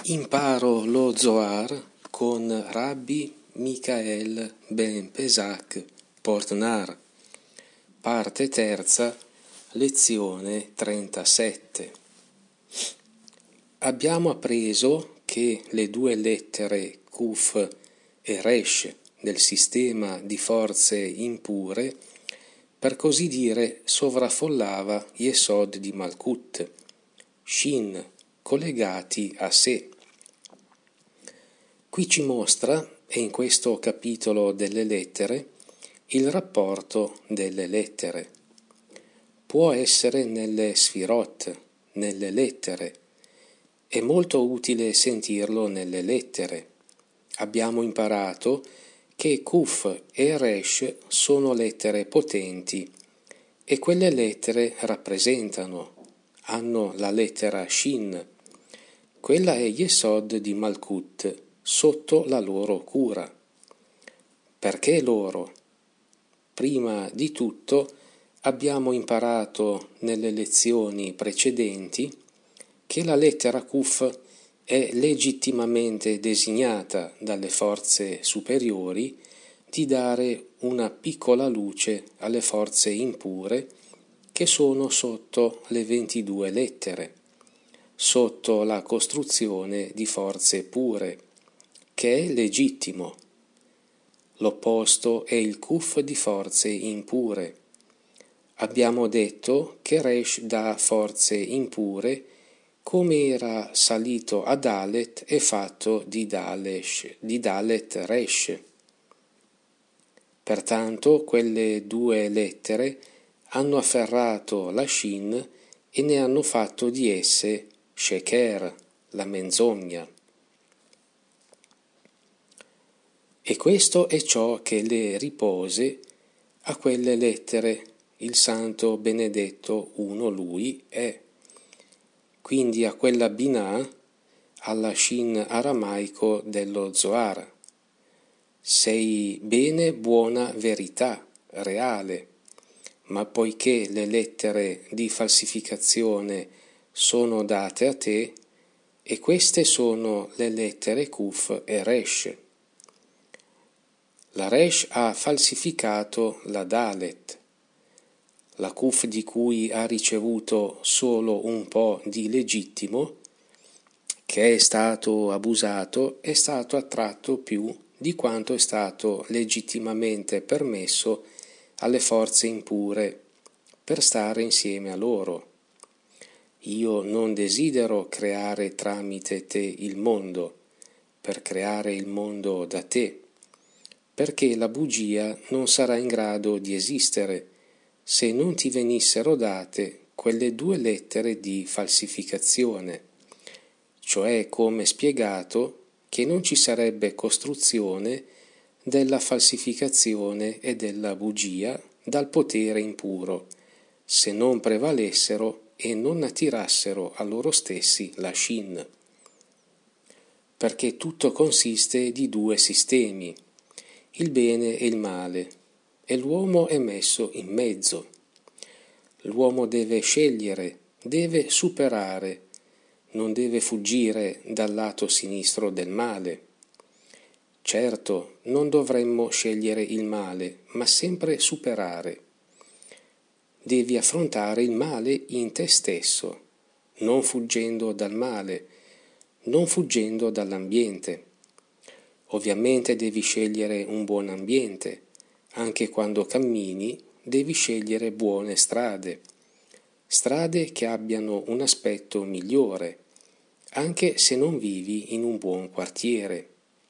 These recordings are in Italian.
Imparo lo Zohar con Rabbi Michael Ben Pesach Portnar, parte terza, lezione 37. Abbiamo appreso che le due lettere Kuf e Resh del sistema di forze impure, per così dire, sovraffollava Yesod di Malkut, Shin, collegati a sé. Qui ci mostra, e in questo capitolo delle lettere, il rapporto delle lettere. Può essere nelle sfirot, nelle lettere. È molto utile sentirlo nelle lettere. Abbiamo imparato che Kuf e Resh sono lettere potenti e quelle lettere hanno la lettera Shin. Quella è Yesod di Malkut, sotto la loro cura. Perché loro? Prima di tutto abbiamo imparato nelle lezioni precedenti che la lettera Kuf è legittimamente designata dalle forze superiori di dare una piccola luce alle forze impure che sono sotto le 22 lettere, sotto la costruzione di forze pure, che è legittimo. L'opposto è il Kuf di forze impure. Abbiamo detto che Resh dà forze impure come era salito a Dalet e fatto di Dalet Resh. Pertanto quelle due lettere hanno afferrato la Shin e ne hanno fatto di esse Sheker, la menzogna. E questo è ciò che le ripose a quelle lettere il santo benedetto uno lui è. Quindi a quella Binah, alla Shin aramaico dello Zohar. Sei bene, buona, verità, reale, ma poiché le lettere di falsificazione sono date a te, e queste sono le lettere Kuf e Resh. La Resh ha falsificato la Dalet, la Kuf di cui ha ricevuto solo un po' di legittimo, che è stato abusato, è stato attratto più di quanto è stato legittimamente permesso alle forze impure per stare insieme a loro. Io non desidero creare tramite te il mondo, per creare il mondo da te, perché la bugia non sarà in grado di esistere se non ti venissero date quelle due lettere di falsificazione, cioè come spiegato che non ci sarebbe costruzione della falsificazione e della bugia dal potere impuro, se non prevalessero e non attirassero a loro stessi la Shin. Perché tutto consiste di due sistemi, il bene e il male, e l'uomo è messo in mezzo. L'uomo deve scegliere, deve superare, non deve fuggire dal lato sinistro del male. Certo, non dovremmo scegliere il male, ma sempre superare. Devi affrontare il male in te stesso, non fuggendo dal male, non fuggendo dall'ambiente. Ovviamente devi scegliere un buon ambiente, anche quando cammini devi scegliere buone strade che abbiano un aspetto migliore, anche se non vivi in un buon quartiere.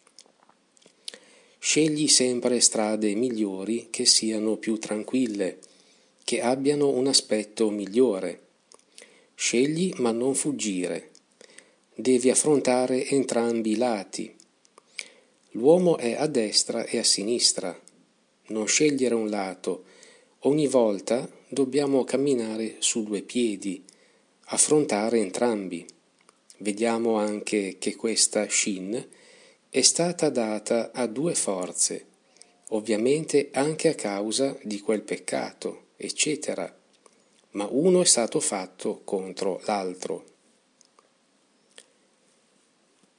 Scegli sempre strade migliori che siano più tranquille, che abbiano un aspetto migliore. Scegli ma non fuggire. Devi affrontare entrambi i lati. L'uomo è a destra e a sinistra. Non scegliere un lato. Ogni volta dobbiamo camminare su due piedi, affrontare entrambi. Vediamo anche che questa Shin è stata data a due forze, ovviamente anche a causa di quel peccato, eccetera, ma uno è stato fatto contro l'altro.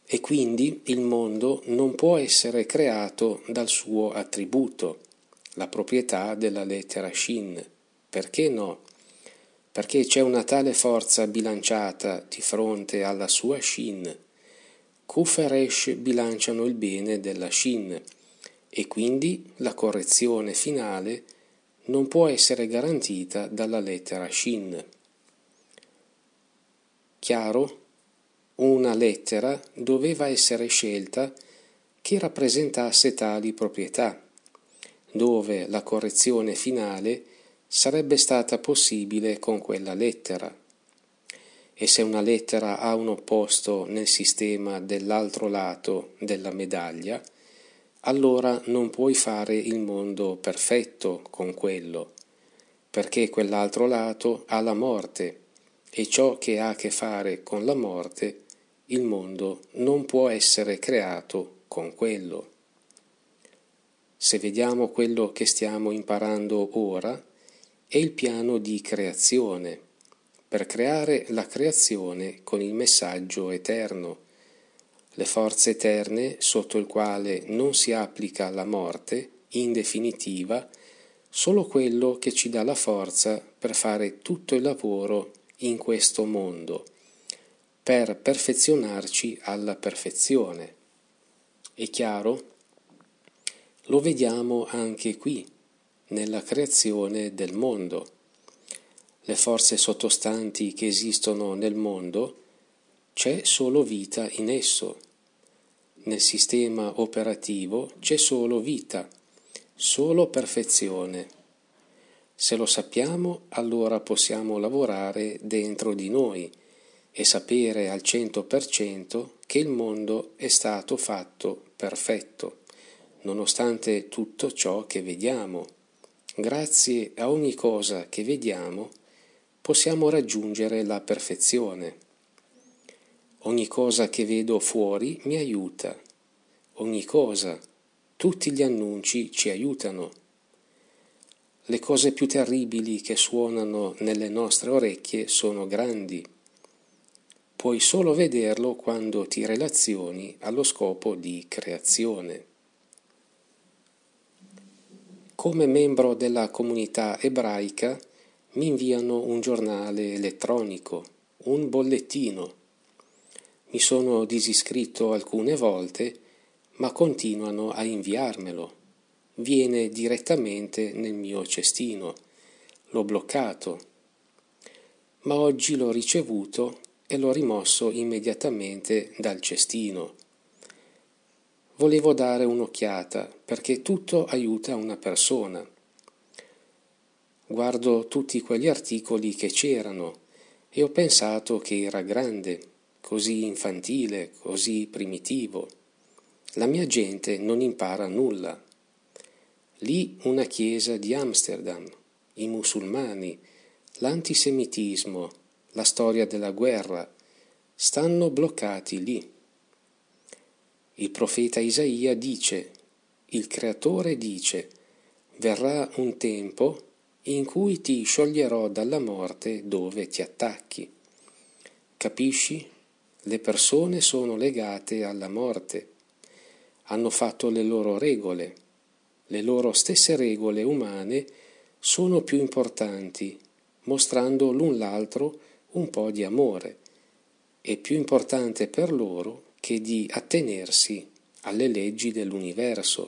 e quindi il mondo non può essere creato dal suo attributo, la proprietà della lettera Shin. Perché no? Perché c'è una tale forza bilanciata di fronte alla sua Shin. Kuf e Resh bilanciano il bene della Shin e quindi la correzione finale non può essere garantita dalla lettera Shin. Chiaro? Una lettera doveva essere scelta che rappresentasse tali proprietà, dove la correzione finale sarebbe stata possibile con quella lettera. E se una lettera ha un opposto nel sistema dell'altro lato della medaglia, allora non puoi fare il mondo perfetto con quello, perché quell'altro lato ha la morte, e ciò che ha a che fare con la morte, il mondo non può essere creato con quello. Se vediamo quello che stiamo imparando ora, è il piano di creazione, per creare la creazione con il messaggio eterno, le forze eterne sotto il quale non si applica la morte, in definitiva, solo quello che ci dà la forza per fare tutto il lavoro in questo mondo, per perfezionarci alla perfezione. È chiaro? Lo vediamo anche qui, nella creazione del mondo. Le forze sottostanti che esistono nel mondo, c'è solo vita in esso. Nel sistema operativo c'è solo vita, solo perfezione. Se lo sappiamo, allora possiamo lavorare dentro di noi e sapere al 100% che il mondo è stato fatto perfetto, nonostante tutto ciò che vediamo. Grazie a ogni cosa che vediamo, possiamo raggiungere la perfezione. Ogni cosa che vedo fuori mi aiuta. Ogni cosa, tutti gli annunci ci aiutano. Le cose più terribili che suonano nelle nostre orecchie sono grandi. Puoi solo vederlo quando ti relazioni allo scopo di creazione. Come membro della comunità ebraica mi inviano un giornale elettronico, un bollettino. Mi sono disiscritto alcune volte, ma continuano a inviarmelo. Viene direttamente nel mio cestino. L'ho bloccato. Ma oggi l'ho ricevuto e l'ho rimosso immediatamente dal cestino. Volevo dare un'occhiata, perché tutto aiuta una persona. Guardo tutti quegli articoli che c'erano e ho pensato che era grande, così infantile, così primitivo. La mia gente non impara nulla. Lì una chiesa di Amsterdam, i musulmani, l'antisemitismo, la storia della guerra, stanno bloccati lì. Il profeta Isaia dice, il Creatore dice, verrà un tempo in cui ti scioglierò dalla morte dove ti attacchi. Capisci? Le persone sono legate alla morte. Hanno fatto le loro regole. Le loro stesse regole umane sono più importanti, mostrando l'un l'altro un po' di amore. È più importante per loro che di attenersi alle leggi dell'universo.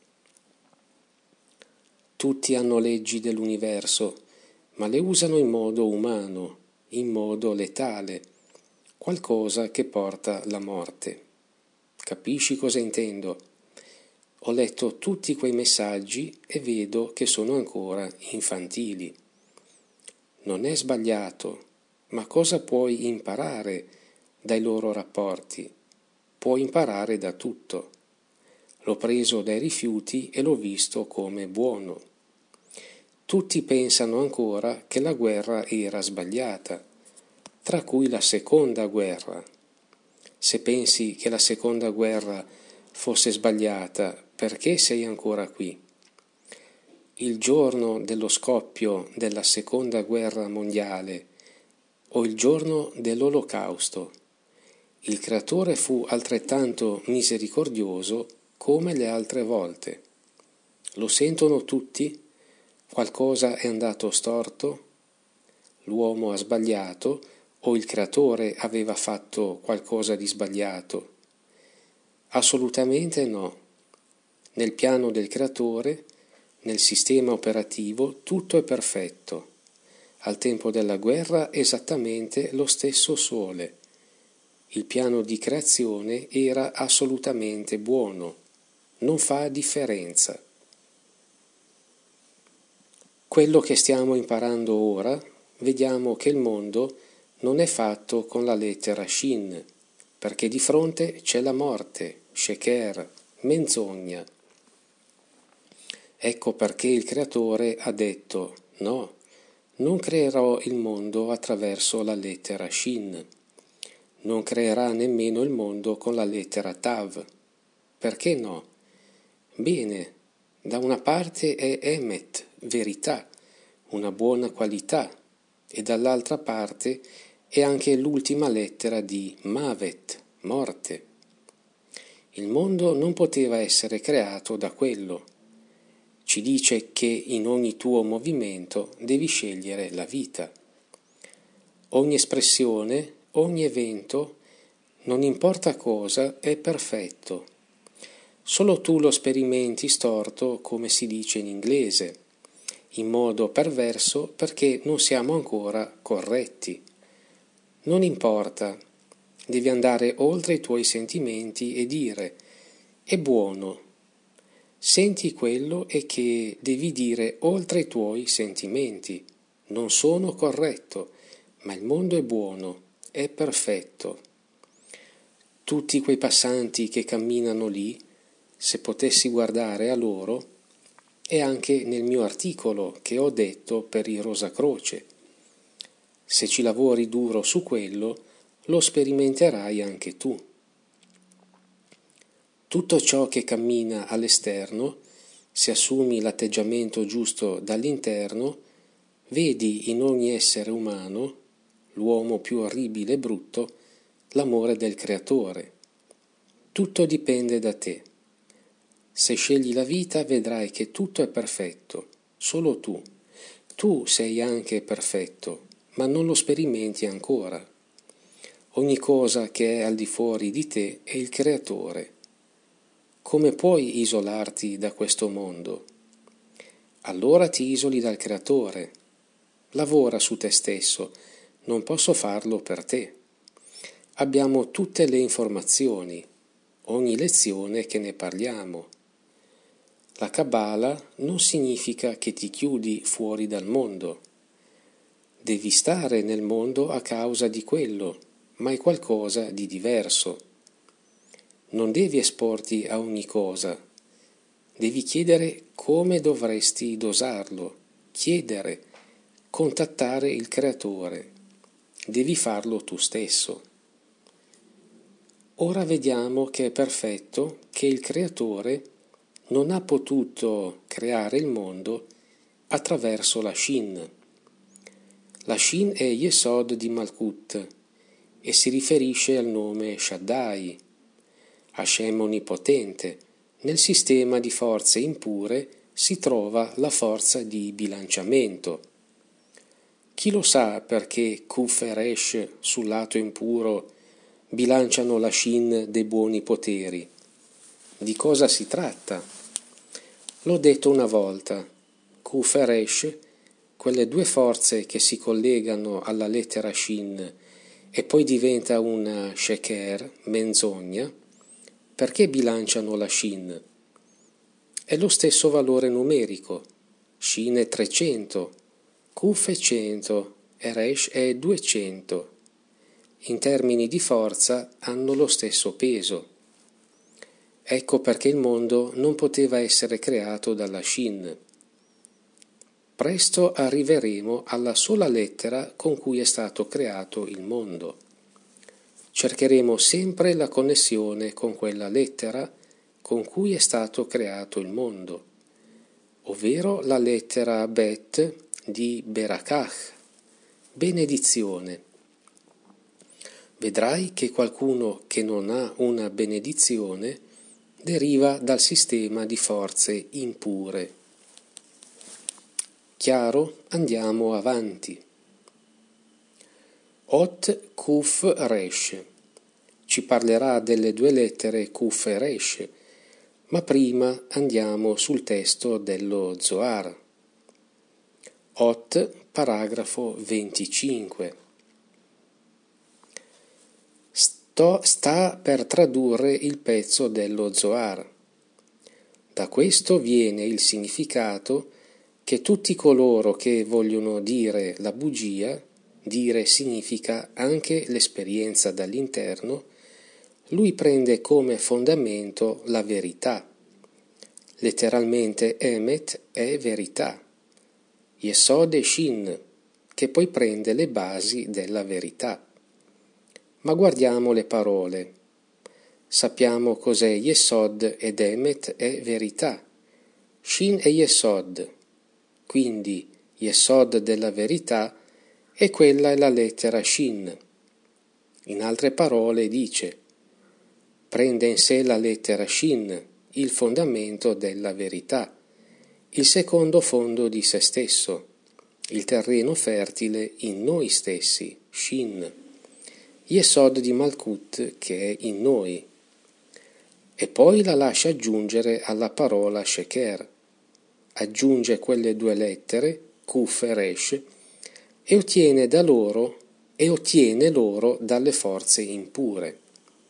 Tutti hanno leggi dell'universo, ma le usano in modo umano, in modo letale, qualcosa che porta la morte. Capisci cosa intendo? Ho letto tutti quei messaggi e vedo che sono ancora infantili. Non è sbagliato, ma cosa puoi imparare dai loro rapporti? Puoi imparare da tutto. L'ho preso dai rifiuti e l'ho visto come buono. Tutti pensano ancora che la guerra era sbagliata, tra cui la seconda guerra. Se pensi che la seconda guerra fosse sbagliata, perché sei ancora qui? Il giorno dello scoppio della seconda guerra mondiale o il giorno dell'Olocausto, Il Creatore fu altrettanto misericordioso come le altre volte. Lo sentono tutti? Qualcosa è andato storto? L'uomo ha sbagliato o il Creatore aveva fatto qualcosa di sbagliato? Assolutamente no. Nel piano del Creatore, nel sistema operativo, tutto è perfetto. Al tempo della guerra esattamente lo stesso sole. Il piano di creazione era assolutamente buono, non fa differenza. Quello che stiamo imparando ora, vediamo che il mondo non è fatto con la lettera Shin, perché di fronte c'è la morte, Sheker, menzogna. Ecco perché il Creatore ha detto: no, non creerò il mondo attraverso la lettera Shin. Non creerà nemmeno il mondo con la lettera Tav. Perché no? Bene, da una parte è Emet, verità, una buona qualità, e dall'altra parte è anche l'ultima lettera di Mavet, morte. Il mondo non poteva essere creato da quello. Ci dice che in ogni tuo movimento devi scegliere la vita. Ogni espressione, ogni evento, non importa cosa, è perfetto. Solo tu lo sperimenti storto, come si dice in inglese, in modo perverso perché non siamo ancora corretti. Non importa, devi andare oltre i tuoi sentimenti e dire: è buono. Senti quello e che devi dire oltre i tuoi sentimenti. Non sono corretto, ma il mondo è buono, è perfetto. Tutti quei passanti che camminano lì, se potessi guardare a loro, è anche nel mio articolo che ho detto per i Rosa Croce. Se ci lavori duro su quello, lo sperimenterai anche tu. Tutto ciò che cammina all'esterno, se assumi l'atteggiamento giusto dall'interno, vedi in ogni essere umano, l'uomo più orribile e brutto, l'amore del Creatore. Tutto dipende da te. Se scegli la vita vedrai che tutto è perfetto, solo tu. Tu sei anche perfetto, ma non lo sperimenti ancora. Ogni cosa che è al di fuori di te è il Creatore. Come puoi isolarti da questo mondo? Allora ti isoli dal Creatore. Lavora su te stesso, non posso farlo per te. Abbiamo tutte le informazioni, ogni lezione che ne parliamo. La Kabbalah non significa che ti chiudi fuori dal mondo. Devi stare nel mondo a causa di quello, ma è qualcosa di diverso. Non devi esporti a ogni cosa. Devi chiedere come dovresti dosarlo, chiedere, contattare il Creatore. Devi farlo tu stesso. Ora vediamo che è perfetto che il Creatore non ha potuto creare il mondo attraverso la Shin. La Shin è Yesod di Malkut e si riferisce al nome Shaddai, Hashem onnipotente. Nel sistema di forze impure si trova la forza di bilanciamento. Chi lo sa perché Kuf e Resh sul lato impuro bilanciano la Shin dei buoni poteri? Di cosa si tratta? L'ho detto una volta. Kuf e Resh, quelle due forze che si collegano alla lettera Shin e poi diventa una Sheker, menzogna, perché bilanciano la Shin? È lo stesso valore numerico. Shin è 300, Kuf è 100 e Resh è 200. In termini di forza hanno lo stesso peso. Ecco perché il mondo non poteva essere creato dalla Shin. Presto arriveremo alla sola lettera con cui è stato creato il mondo. Cercheremo sempre la connessione con quella lettera con cui è stato creato il mondo, ovvero la lettera Bet di Berakach, benedizione. vedrai che qualcuno che non ha una benedizione deriva dal sistema di forze impure. Chiaro? Andiamo avanti. Ot Kuf Resh. Ci parlerà delle due lettere Kuf e Resh, ma prima andiamo sul testo dello Zohar. Ot, paragrafo 25. Sta per tradurre il pezzo dello Zohar. Da questo viene il significato che tutti coloro che vogliono dire la bugia, dire significa anche l'esperienza dall'interno, lui prende come fondamento la verità. Letteralmente Emet è verità. Yesod e Shin, che poi prende le basi della verità. Ma guardiamo le parole. Sappiamo cos'è Yesod ed Emet è verità. Shin è Yesod, quindi Yesod della verità, e quella è la lettera Shin. In altre parole dice, prende in sé la lettera Shin, il fondamento della verità, il secondo fondo di se stesso, il terreno fertile in noi stessi, Shin, Yesod di Malkut che è in noi, e poi la lascia aggiungere alla parola Sheker, aggiunge quelle due lettere, Kuf e Resh, e ottiene loro dalle forze impure.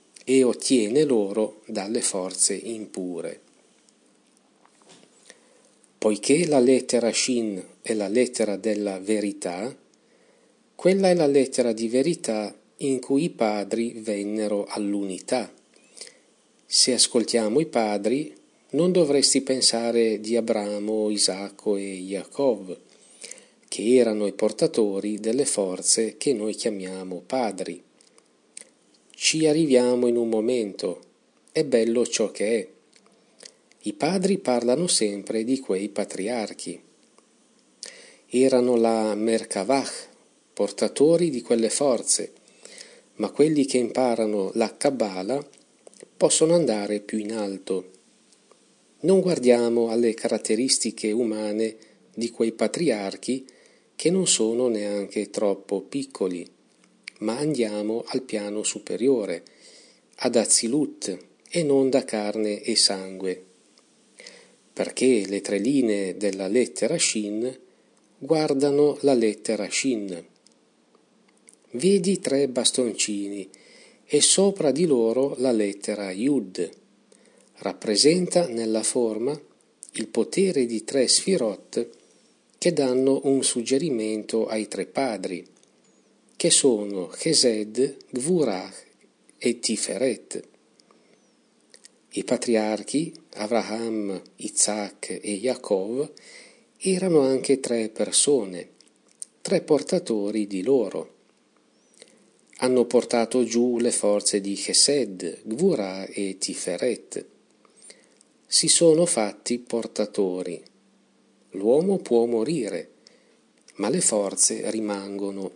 Poiché la lettera Shin è la lettera della verità, quella è la lettera di verità in cui i padri vennero all'unità. Se ascoltiamo i padri, non dovresti pensare di Abramo, Isacco e Yaakov, che erano i portatori delle forze che noi chiamiamo padri. Ci arriviamo in un momento, è bello ciò che è. I padri parlano sempre di quei patriarchi. Erano la Merkavach, portatori di quelle forze, ma quelli che imparano la Kabbalah possono andare più in alto. Non guardiamo alle caratteristiche umane di quei patriarchi che non sono neanche troppo piccoli, ma andiamo al piano superiore, ad Azilut, e non da carne e sangue, perché le tre linee della lettera Shin guardano la lettera Shin. Vedi tre bastoncini e sopra di loro la lettera Yud. Rappresenta nella forma il potere di tre sfirot che danno un suggerimento ai tre padri, che sono Chesed, Gvurah e Tiferet. I patriarchi, Abraham, Isaac e Yaakov, erano anche tre persone, tre portatori di loro. Hanno portato giù le forze di Chesed, Gvurah e Tiferet. Si sono fatti portatori. L'uomo può morire, ma le forze rimangono.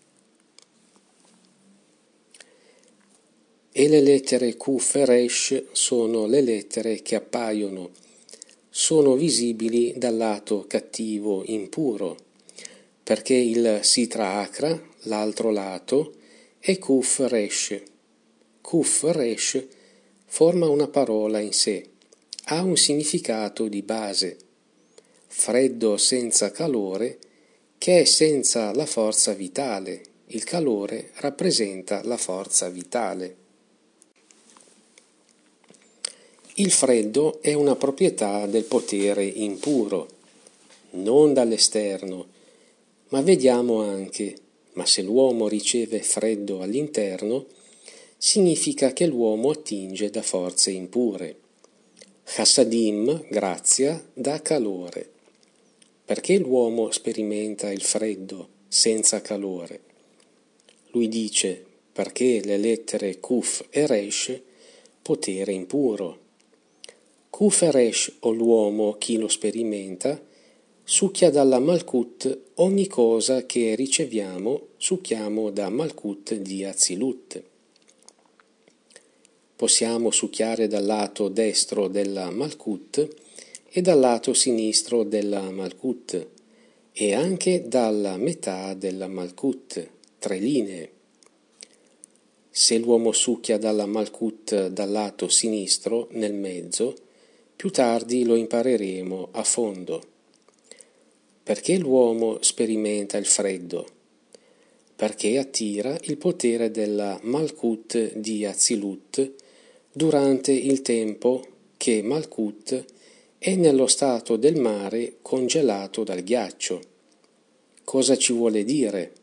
E le lettere Kuf e Resh sono le lettere che appaiono, sono visibili dal lato cattivo impuro, perché il Sitra Achra, l'altro lato, è Kuf Resh. Kuf Resh forma una parola in sé, ha un significato di base, freddo senza calore, che è senza la forza vitale. Il calore rappresenta la forza vitale. Il freddo è una proprietà del potere impuro, non dall'esterno, ma vediamo anche, ma se l'uomo riceve freddo all'interno, significa che l'uomo attinge da forze impure. Chassadim, grazia, dà calore. Perché l'uomo sperimenta il freddo senza calore? Lui dice, perché le lettere Kuf e Resh, potere impuro. Kuf e Resh o l'uomo, chi lo sperimenta, succhia dalla Malkut ogni cosa che riceviamo, succhiamo da Malkut di Atzilut. Possiamo succhiare dal lato destro della Malkut e dal lato sinistro della Malkut e anche dalla metà della Malkut, 3 linee. Se l'uomo succhia dalla Malkut dal lato sinistro, nel mezzo, più tardi lo impareremo a fondo. Perché l'uomo sperimenta il freddo? Perché attira il potere della Malkut di Atzilut durante il tempo che Malkut è nello stato del mare congelato dal ghiaccio. Cosa ci vuole dire?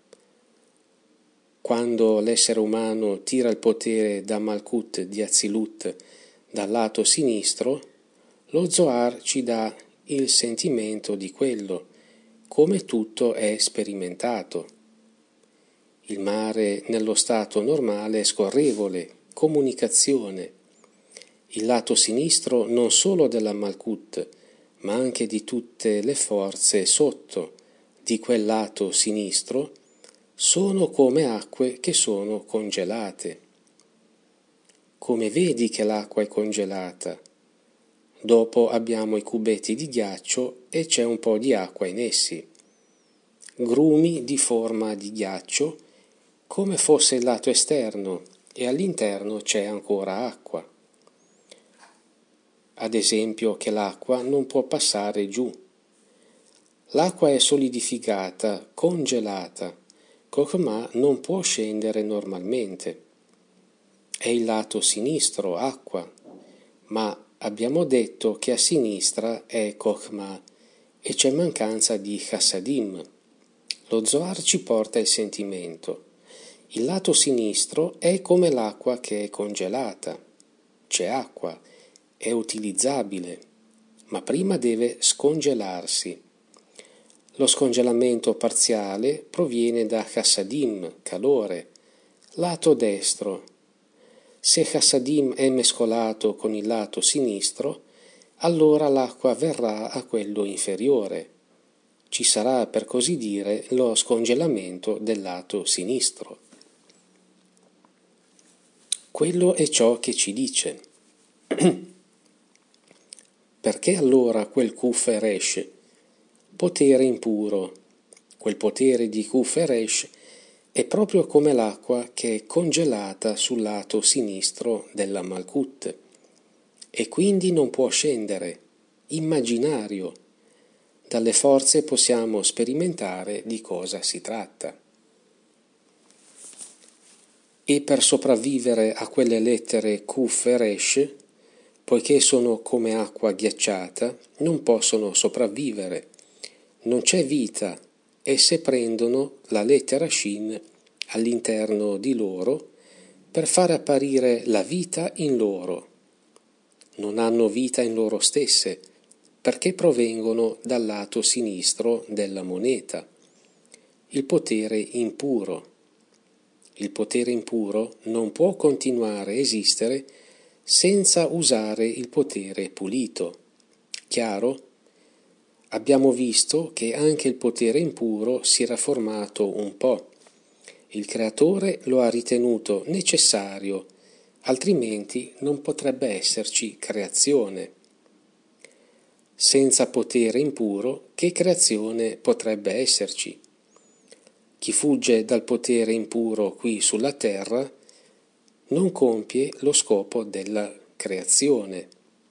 Quando l'essere umano tira il potere da Malkut di Atzilut dal lato sinistro, lo Zohar ci dà il sentimento di quello, come tutto è sperimentato. Il mare nello stato normale è scorrevole, comunicazione. Il lato sinistro non solo della Malkut, ma anche di tutte le forze sotto di quel lato sinistro, sono come acque che sono congelate. Come vedi che l'acqua è congelata? Dopo abbiamo i cubetti di ghiaccio e c'è un po' di acqua in essi. Grumi di forma di ghiaccio, come fosse il lato esterno, e all'interno c'è ancora acqua. Ad esempio che l'acqua non può passare giù. L'acqua è solidificata, congelata, Chokhmah non può scendere normalmente. È il lato sinistro, acqua, ma abbiamo detto che a sinistra è Chokhmah e c'è mancanza di Chassadim. Lo Zohar ci porta il sentimento. Il lato sinistro è come l'acqua che è congelata. C'è acqua, è utilizzabile, ma prima deve scongelarsi. Lo scongelamento parziale proviene da Chassadim, calore, lato destro. Se Chassadim è mescolato con il lato sinistro, allora l'acqua verrà a quello inferiore. Ci sarà, per così dire, lo scongelamento del lato sinistro. Quello è ciò che ci dice. Perché allora quel Kuf Eresh, potere impuro, quel potere di Kuf Eresh è proprio come l'acqua che è congelata sul lato sinistro della Malkut e quindi non può scendere, immaginario. Dalle forze possiamo sperimentare di cosa si tratta. E per sopravvivere a quelle lettere Kuf e Resh, poiché sono come acqua ghiacciata, non possono sopravvivere. Non c'è vita, esse prendono la lettera Shin all'interno di loro per far apparire la vita in loro. Non hanno vita in loro stesse, perché provengono dal lato sinistro della moneta, il potere impuro. Il potere impuro non può continuare a esistere senza usare il potere pulito. Chiaro? Abbiamo visto che anche il potere impuro si era formato un po'. Il creatore lo ha ritenuto necessario, altrimenti non potrebbe esserci creazione. Senza potere impuro, che creazione potrebbe esserci? Chi fugge dal potere impuro qui sulla terra non compie lo scopo della creazione.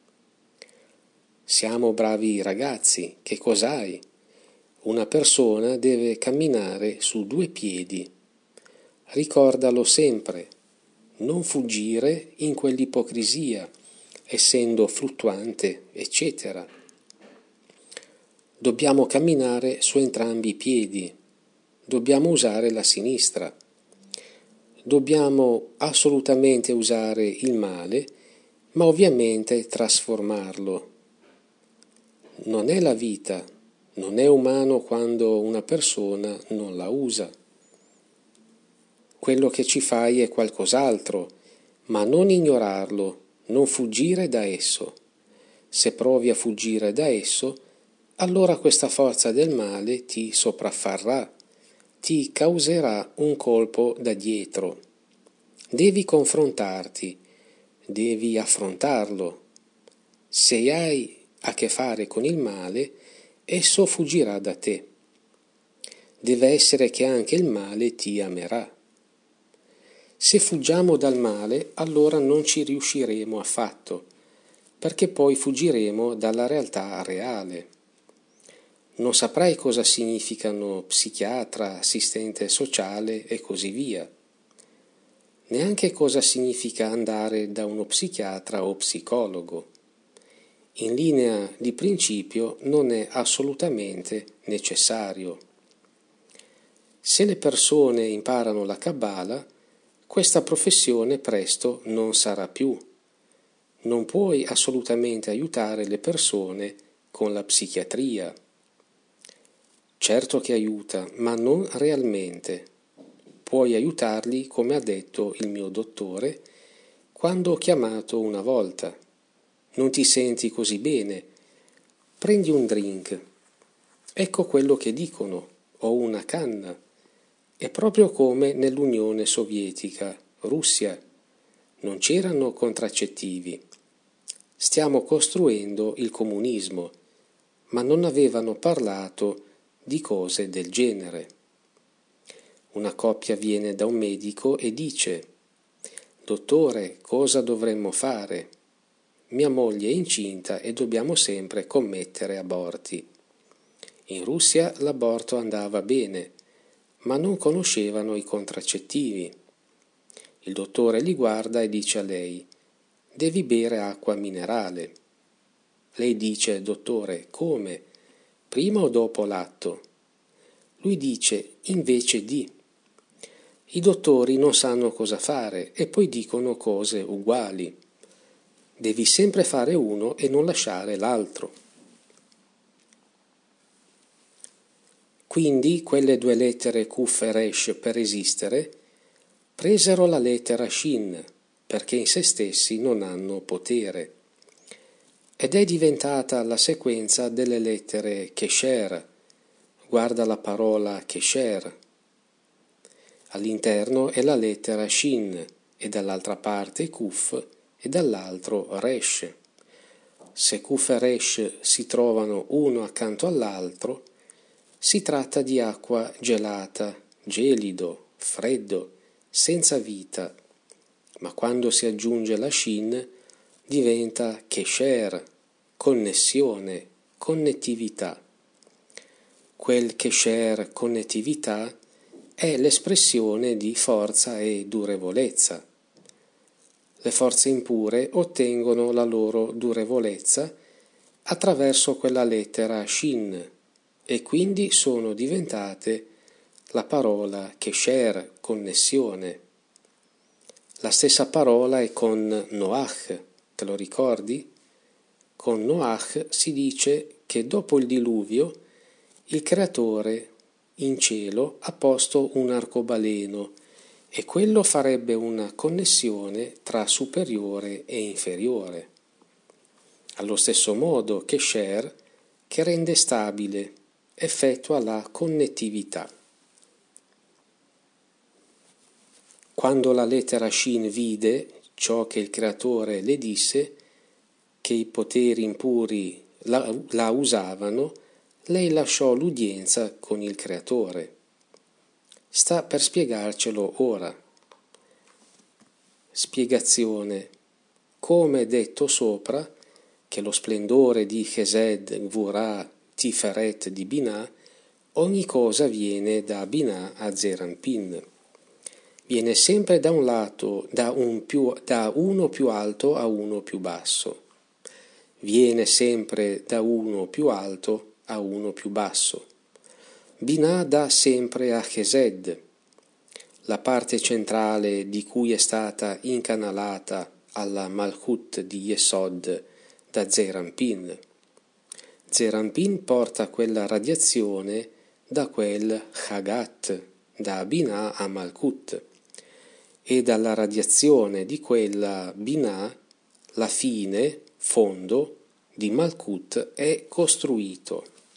Siamo bravi ragazzi, che cos'hai? Una persona deve camminare su 2 piedi. Ricordalo sempre, non fuggire in quell'ipocrisia, essendo fluttuante, eccetera. Dobbiamo camminare su entrambi i piedi. Dobbiamo usare la sinistra. Dobbiamo assolutamente usare il male, ma ovviamente trasformarlo. Non è la vita, non è umano quando una persona non la usa. Quello che ci fai è qualcos'altro, ma non ignorarlo, non fuggire da esso. Se provi a fuggire da esso, allora questa forza del male ti sopraffarrà, ti causerà un colpo da dietro. Devi confrontarti, devi affrontarlo. Se hai a che fare con il male, esso fuggirà da te. Deve essere che anche il male ti amerà. Se fuggiamo dal male, allora non ci riusciremo affatto, perché poi fuggiremo dalla realtà reale. Non saprai cosa significano psichiatra, assistente sociale e così via. Neanche cosa significa andare da uno psichiatra o psicologo. In linea di principio non è assolutamente necessario. Se le persone imparano la Kabbalah, questa professione presto non sarà più. Non puoi assolutamente aiutare le persone con la psichiatria. Certo che aiuta, ma non realmente. Puoi aiutarli, come ha detto il mio dottore, quando ho chiamato una volta. Non ti senti così bene? Prendi un drink. Ecco quello che dicono. Ho una canna. È proprio come nell'Unione Sovietica, Russia. Non c'erano contraccettivi. Stiamo costruendo il comunismo, ma non avevano parlato di cose del genere. Una coppia viene da un medico e dice: «Dottore, cosa dovremmo fare? Mia moglie è incinta e dobbiamo sempre commettere aborti». In Russia l'aborto andava bene, ma non conoscevano i contraccettivi. Il dottore li guarda e dice a lei: «Devi bere acqua minerale». Lei dice: «Dottore, come? Prima o dopo l'atto?» Lui dice: «Invece di». I dottori non sanno cosa fare e poi dicono cose uguali. Devi sempre fare uno e non lasciare l'altro. Quindi quelle due lettere Kuf e Resh per esistere presero la lettera Shin, perché in se stessi non hanno potere. Ed è diventata la sequenza delle lettere Kesher. Guarda la parola Kesher. All'interno è la lettera Shin e dall'altra parte Kuf e dall'altro Resh. Se Kuf e Resh si trovano uno accanto all'altro, si tratta di acqua gelata, gelido, freddo, senza vita, ma quando si aggiunge la Shin diventa Kesher, connessione, connettività. Quel Kesher, connettività, è l'espressione di forza e durevolezza. Le forze impure ottengono la loro durevolezza attraverso quella lettera Shin e quindi sono diventate la parola Kesher, connessione. La stessa parola è con Noach, te lo ricordi? Con Noach si dice che dopo il diluvio il creatore in cielo ha posto un arcobaleno e quello farebbe una connessione tra superiore e inferiore. Allo stesso modo Kesher, che rende stabile, effettua la connettività. Quando la lettera Shin vide ciò che il creatore le disse, che i poteri impuri la usavano, lei lasciò l'udienza con il creatore. Sta per spiegarcelo ora. Spiegazione. Come detto sopra, che lo splendore di Chesed, Gvurah, Tiferet di Binah, ogni cosa viene da Binah a Zeranpin. Viene sempre da un lato, da uno più alto a uno più basso. Viene sempre da uno più alto a uno più basso. Binah dà sempre a Chesed, la parte centrale di cui è stata incanalata alla Malchut di Yesod da Zeranpin. Zeranpin porta quella radiazione da quel Chagat, da Binah a Malchut, e dalla radiazione di quella Binah la fine, fondo, di Malchut è costruito.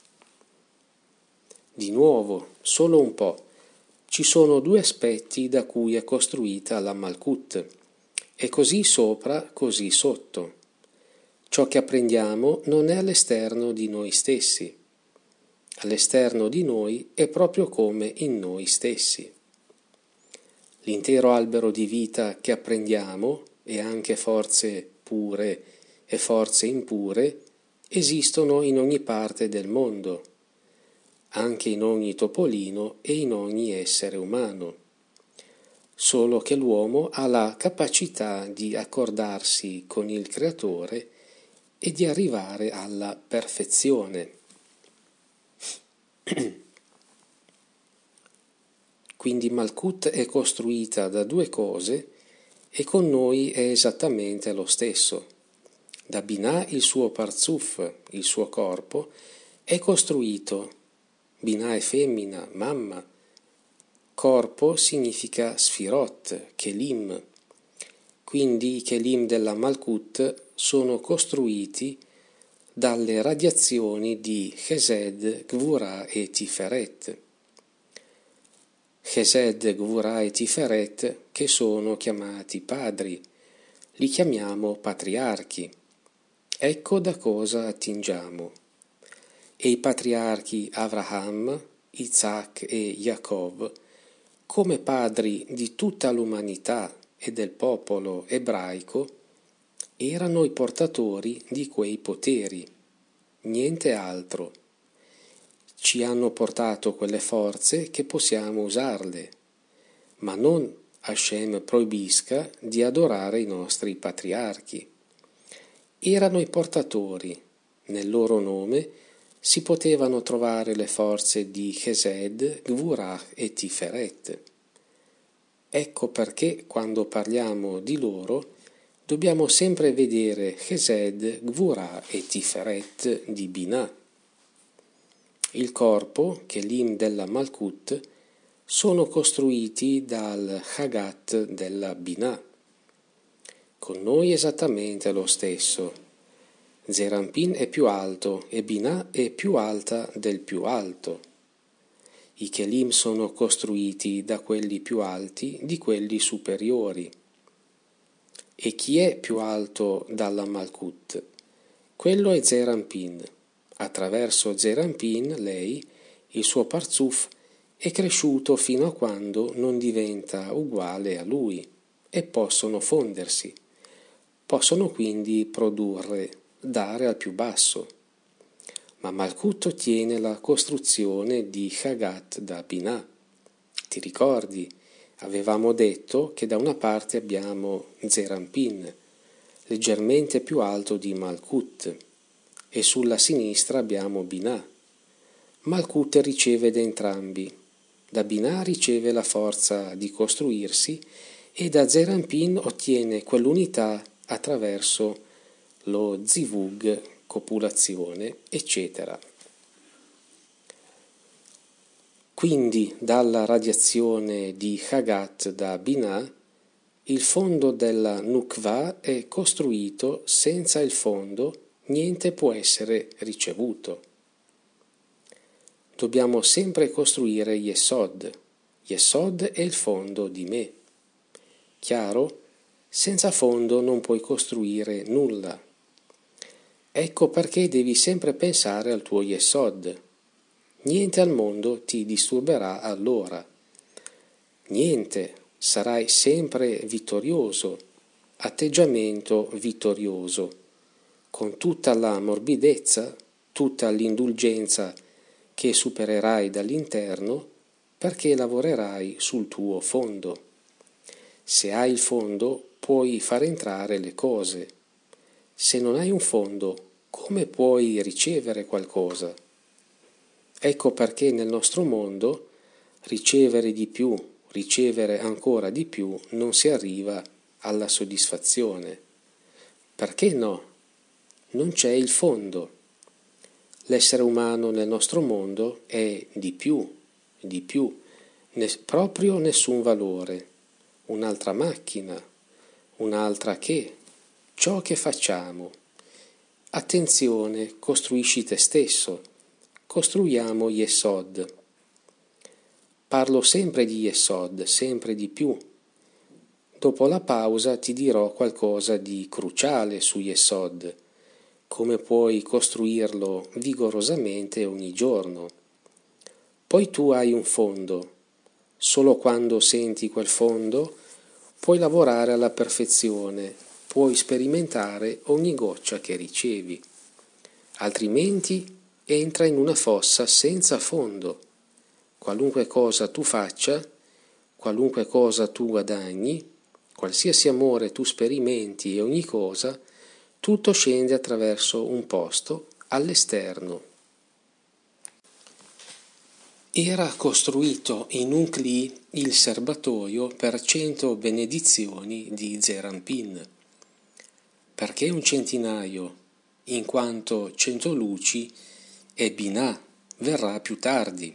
Di nuovo, solo un po'. Ci sono due aspetti da cui è costruita la Malkut. È così sopra, così sotto. Ciò che apprendiamo non è all'esterno di noi stessi. All'esterno di noi è proprio come in noi stessi. L'intero albero di vita che apprendiamo, e anche forze pure e forze impure, esistono in ogni parte del mondo, anche in ogni topolino e in ogni essere umano. Solo che l'uomo ha la capacità di accordarsi con il Creatore e di arrivare alla perfezione. Quindi Malkut è costruita da due cose e con noi è esattamente lo stesso. Da Binah il suo Parzuf, il suo corpo, è costruito. Binah è femmina, mamma. Corpo significa Sfirot, Kelim. Quindi i Kelim della Malkut sono costruiti dalle radiazioni di Chesed, Gvurah e Tiferet. Chesed, Gvurah e Tiferet, che sono chiamati padri, li chiamiamo patriarchi. Ecco da cosa attingiamo. E i patriarchi Avraham, Isaac e Yaakov, come padri di tutta l'umanità e del popolo ebraico, erano i portatori di quei poteri, niente altro. Ci hanno portato quelle forze che possiamo usarle, ma non Hashem proibisca di adorare i nostri patriarchi. Erano i portatori, nel loro nome si potevano trovare le forze di Chesed, Gvurah e Tiferet. Ecco perché quando parliamo di loro dobbiamo sempre vedere Chesed, Gvurah e Tiferet di Binah. Il corpo, Kelim della Malkut, sono costruiti dal Chagat della Binah. Con noi è esattamente lo stesso. Zeir Anpin è più alto e Binah è più alta del più alto. I Kelim sono costruiti da quelli più alti di quelli superiori. E chi è più alto dalla Malkut? Quello è Zeir Anpin. Attraverso Zeir Anpin, lei, il suo Parzuf, è cresciuto fino a quando non diventa uguale a lui e possono fondersi. Possono quindi produrre, dare al più basso. Ma Malkut ottiene la costruzione di Chagat da Binah. Ti ricordi? Avevamo detto che da una parte abbiamo Zeir Anpin, leggermente più alto di Malkut, e sulla sinistra abbiamo Binah. Malkut riceve da entrambi. Da Binah riceve la forza di costruirsi e da Zeir Anpin ottiene quell'unità attraverso lo zivug, copulazione, eccetera. Quindi dalla radiazione di Chagat da Binah il fondo della Nukva è costruito, senza il fondo niente può essere ricevuto. Dobbiamo sempre costruire Yesod. Yesod è il fondo di me. Chiaro? Senza fondo non puoi costruire nulla. Ecco perché devi sempre pensare al tuo Yesod. Niente al mondo ti disturberà allora. Niente, sarai sempre vittorioso, atteggiamento vittorioso, con tutta la morbidezza, tutta l'indulgenza che supererai dall'interno perché lavorerai sul tuo fondo. Se hai il fondo puoi far entrare le cose. Se non hai un fondo, come puoi ricevere qualcosa? Ecco perché nel nostro mondo ricevere di più, ricevere ancora di più, non si arriva alla soddisfazione. Perché no? Non c'è il fondo. L'essere umano nel nostro mondo è di più, proprio nessun valore, un'altra macchina, un'altra che, ciò che facciamo. Attenzione, costruisci te stesso, costruiamo Yesod. Parlo sempre di Yesod, sempre di più. Dopo la pausa ti dirò qualcosa di cruciale su Yesod, come puoi costruirlo vigorosamente ogni giorno. Poi tu hai un fondo. Solo quando senti quel fondo puoi lavorare alla perfezione, puoi sperimentare ogni goccia che ricevi. Altrimenti entra in una fossa senza fondo. Qualunque cosa tu faccia, qualunque cosa tu guadagni, qualsiasi amore tu sperimenti e ogni cosa, tutto scende attraverso un posto all'esterno. Era costruito in un cli il serbatoio per 100 benedizioni di Zeranpin. Perché un centinaio? In quanto 100 luci e Binah verrà più tardi.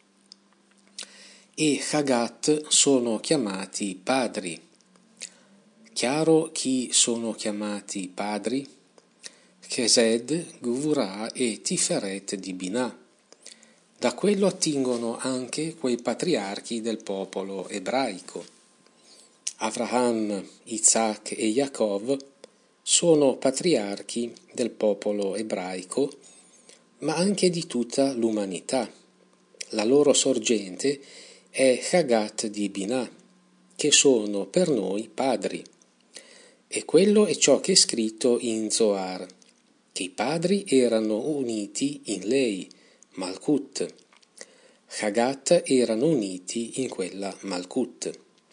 E Hagat sono chiamati padri. Chiaro chi sono chiamati padri? Chesed, Gvurah e Tiferet di Binah. Da quello attingono anche quei patriarchi del popolo ebraico. Avraham, Isaac e Yaakov sono patriarchi del popolo ebraico, ma anche di tutta l'umanità. La loro sorgente è Hagat di Binah, che sono per noi padri. E quello è ciò che è scritto in Zohar, che i padri erano uniti in lei, Malkut. Hagat erano uniti in quella Malkut.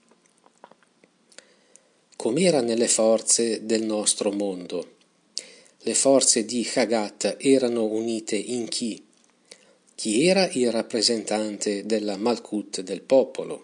Com'era nelle forze del nostro mondo? Le forze di Hagat erano unite in chi? Chi era il rappresentante della Malkut del popolo?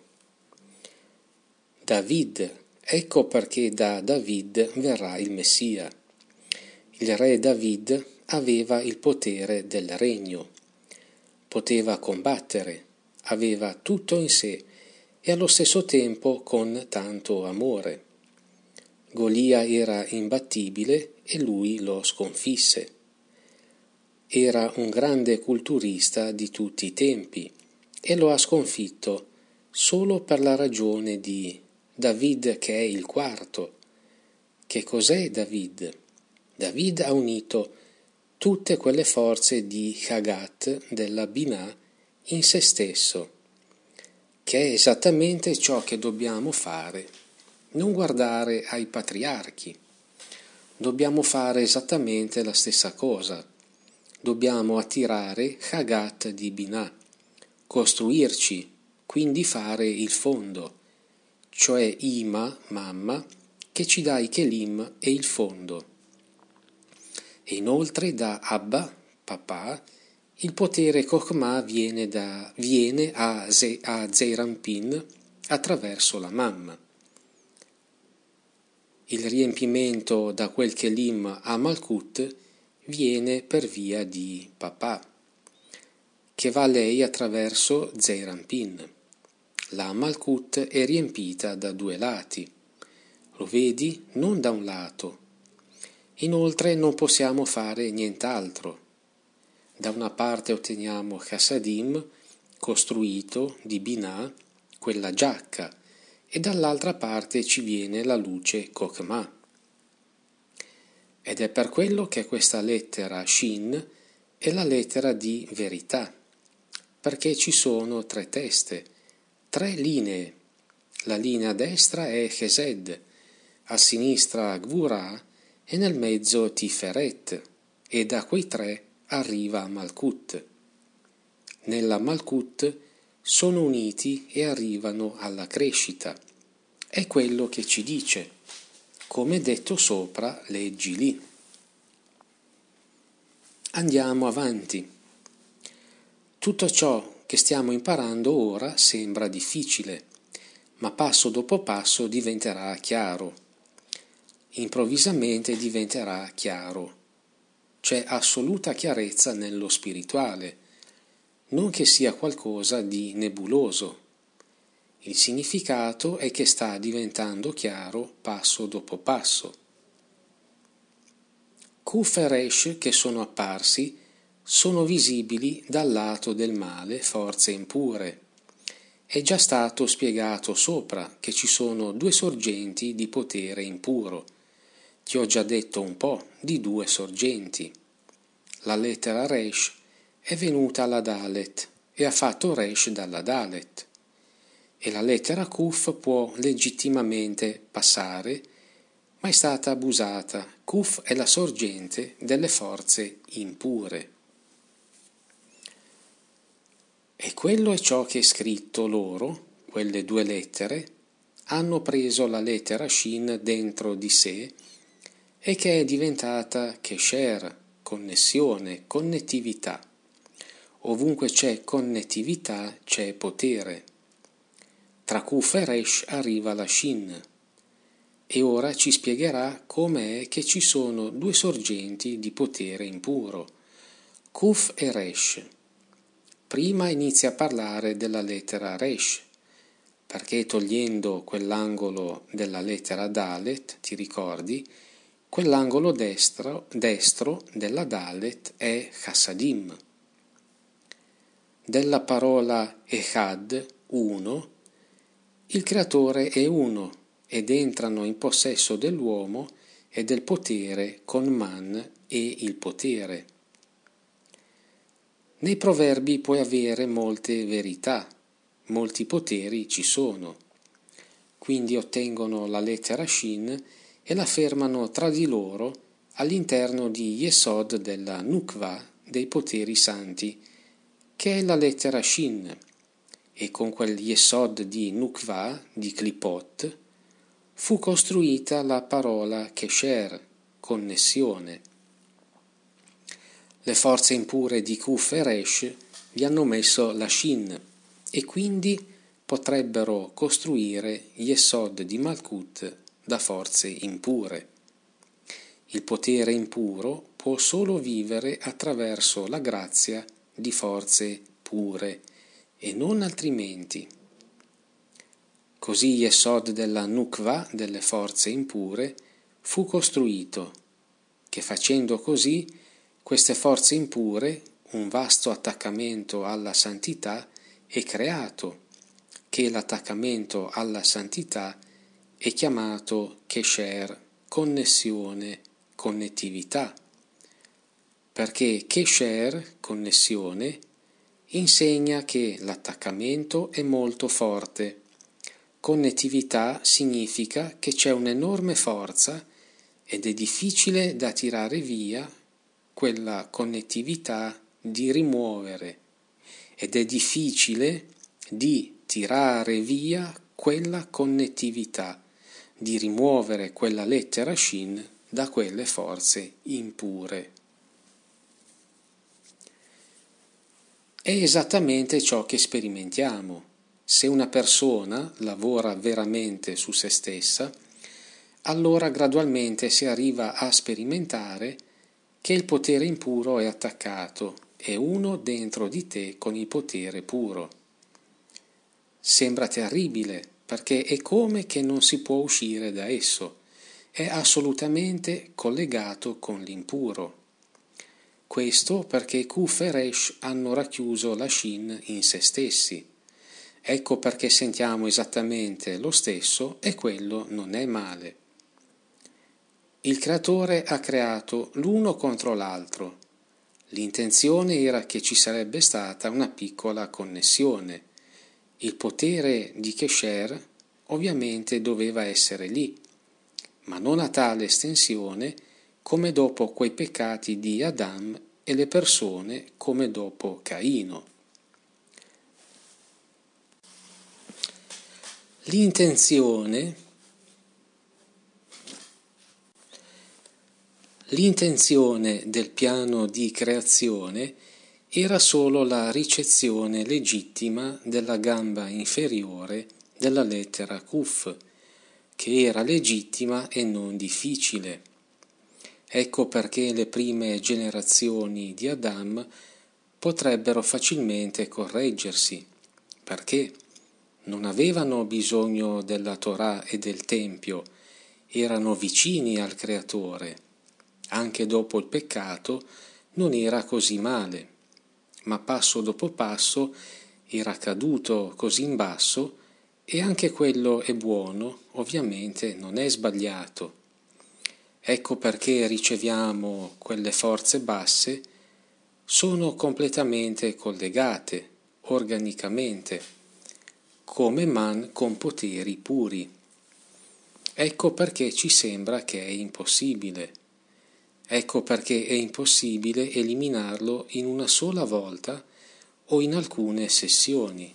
David. Ecco perché da David verrà il Messia. Il re David aveva il potere del regno. Poteva combattere, aveva tutto in sé e allo stesso tempo con tanto amore. Golia era imbattibile e lui lo sconfisse. Era un grande culturista di tutti i tempi e lo ha sconfitto solo per la ragione di David che è il quarto. Che cos'è David? David ha unito tutte quelle forze di Hagat della Binah in se stesso, che è esattamente ciò che dobbiamo fare. Non guardare ai patriarchi. Dobbiamo fare esattamente la stessa cosa. Dobbiamo attirare Hagat di Binah, costruirci, quindi fare il fondo, cioè Ima, mamma, che ci dà i Kelim e il fondo. E inoltre da Abba, papà, il potere Chokhmah viene a Zeranpin attraverso la mamma. Il riempimento da quel Kelim a Malkut viene per via di papà, che va a lei attraverso Zeranpin. La Malkut è riempita da due lati. Lo vedi? Non da un lato. Inoltre non possiamo fare nient'altro. Da una parte otteniamo Chassadim, costruito di Binah, quella giacca, e dall'altra parte ci viene la luce Chokhmah. Ed è per quello che questa lettera Shin è la lettera di verità, perché ci sono tre teste, tre linee. La linea a destra è Chesed, a sinistra Gvurah e nel mezzo Tiferet, e da quei tre arriva Malkut. Nella Malkut sono uniti e arrivano alla crescita. È quello che ci dice. Come detto sopra, leggi lì. Andiamo avanti. Tutto ciò che stiamo imparando ora sembra difficile, ma passo dopo passo diventerà chiaro. Improvvisamente diventerà chiaro. C'è assoluta chiarezza nello spirituale, non che sia qualcosa di nebuloso. Il significato è che sta diventando chiaro passo dopo passo. Kuf e Resh che sono apparsi sono visibili dal lato del male forze impure, È già stato spiegato sopra che ci sono due sorgenti di potere impuro. Ti ho già detto un po' di due sorgenti. La lettera Resh è venuta alla Dalet e ha fatto Resh dalla Dalet. E la lettera Kuf può legittimamente passare, ma è stata abusata. Kuf è la sorgente delle forze impure. E quello è ciò che è scritto loro, quelle due lettere, hanno preso la lettera Shin dentro di sé e che è diventata Kesher, connessione, connettività. Ovunque c'è connettività c'è potere. Tra Kuf e Resh arriva la Shin. E ora ci spiegherà come è che ci sono due sorgenti di potere impuro, Kuf e Resh. Prima inizia a parlare della lettera Resh, perché togliendo quell'angolo della lettera Dalet, ti ricordi, quell'angolo destro della Dalet è Chassadim. Della parola Echad, uno, il creatore è uno, ed entrano in possesso dell'uomo e del potere con Man e il potere. Nei proverbi puoi avere molte verità, molti poteri ci sono. Quindi ottengono la lettera Shin e la fermano tra di loro all'interno di Yesod della Nukva dei poteri santi, che è la lettera Shin, e con quel Yesod di Nukva, di Klipot, fu costruita la parola Kesher, connessione. Le forze impure di Kuf e Resh vi hanno messo la Shin e quindi potrebbero costruire Yesod di Malkut da forze impure. Il potere impuro può solo vivere attraverso la grazia di forze pure e non altrimenti. Così Yesod della Nukva, delle forze impure, fu costruito, che facendo così queste forze impure, un vasto attaccamento alla santità, è creato, che l'attaccamento alla santità è chiamato Kesher, connessione, connettività, perché Kesher, connessione, insegna che l'attaccamento è molto forte. Connettività significa che c'è un'enorme forza ed è difficile da tirare via quella connettività, di rimuovere, ed è difficile di tirare via quella connettività, di rimuovere quella lettera Shin da quelle forze impure. È esattamente ciò che sperimentiamo. Se una persona lavora veramente su se stessa, allora gradualmente si arriva a sperimentare che il potere impuro è attaccato, è uno dentro di te con il potere puro. Sembra terribile, perché è come che non si può uscire da esso, è assolutamente collegato con l'impuro. Questo perché Kuf e Resh hanno racchiuso la Shin in se stessi. Ecco perché sentiamo esattamente lo stesso e quello non è male. Il creatore ha creato l'uno contro l'altro. L'intenzione era che ci sarebbe stata una piccola connessione. Il potere di Kesher ovviamente doveva essere lì, ma non a tale estensione come dopo quei peccati di Adam e le persone come dopo Caino. L'intenzione del piano di creazione era solo la ricezione legittima della gamba inferiore della lettera Kuf, che era legittima e non difficile. Ecco perché le prime generazioni di Adam potrebbero facilmente correggersi, perché non avevano bisogno della Torah e del Tempio, erano vicini al Creatore. Anche dopo il peccato non era così male, ma passo dopo passo era caduto così in basso e anche quello è buono, ovviamente non è sbagliato. Ecco perché riceviamo quelle forze basse, sono completamente collegate organicamente, come man con poteri puri. Ecco perché ci sembra che è impossibile. Ecco perché è impossibile eliminarlo in una sola volta o in alcune sessioni.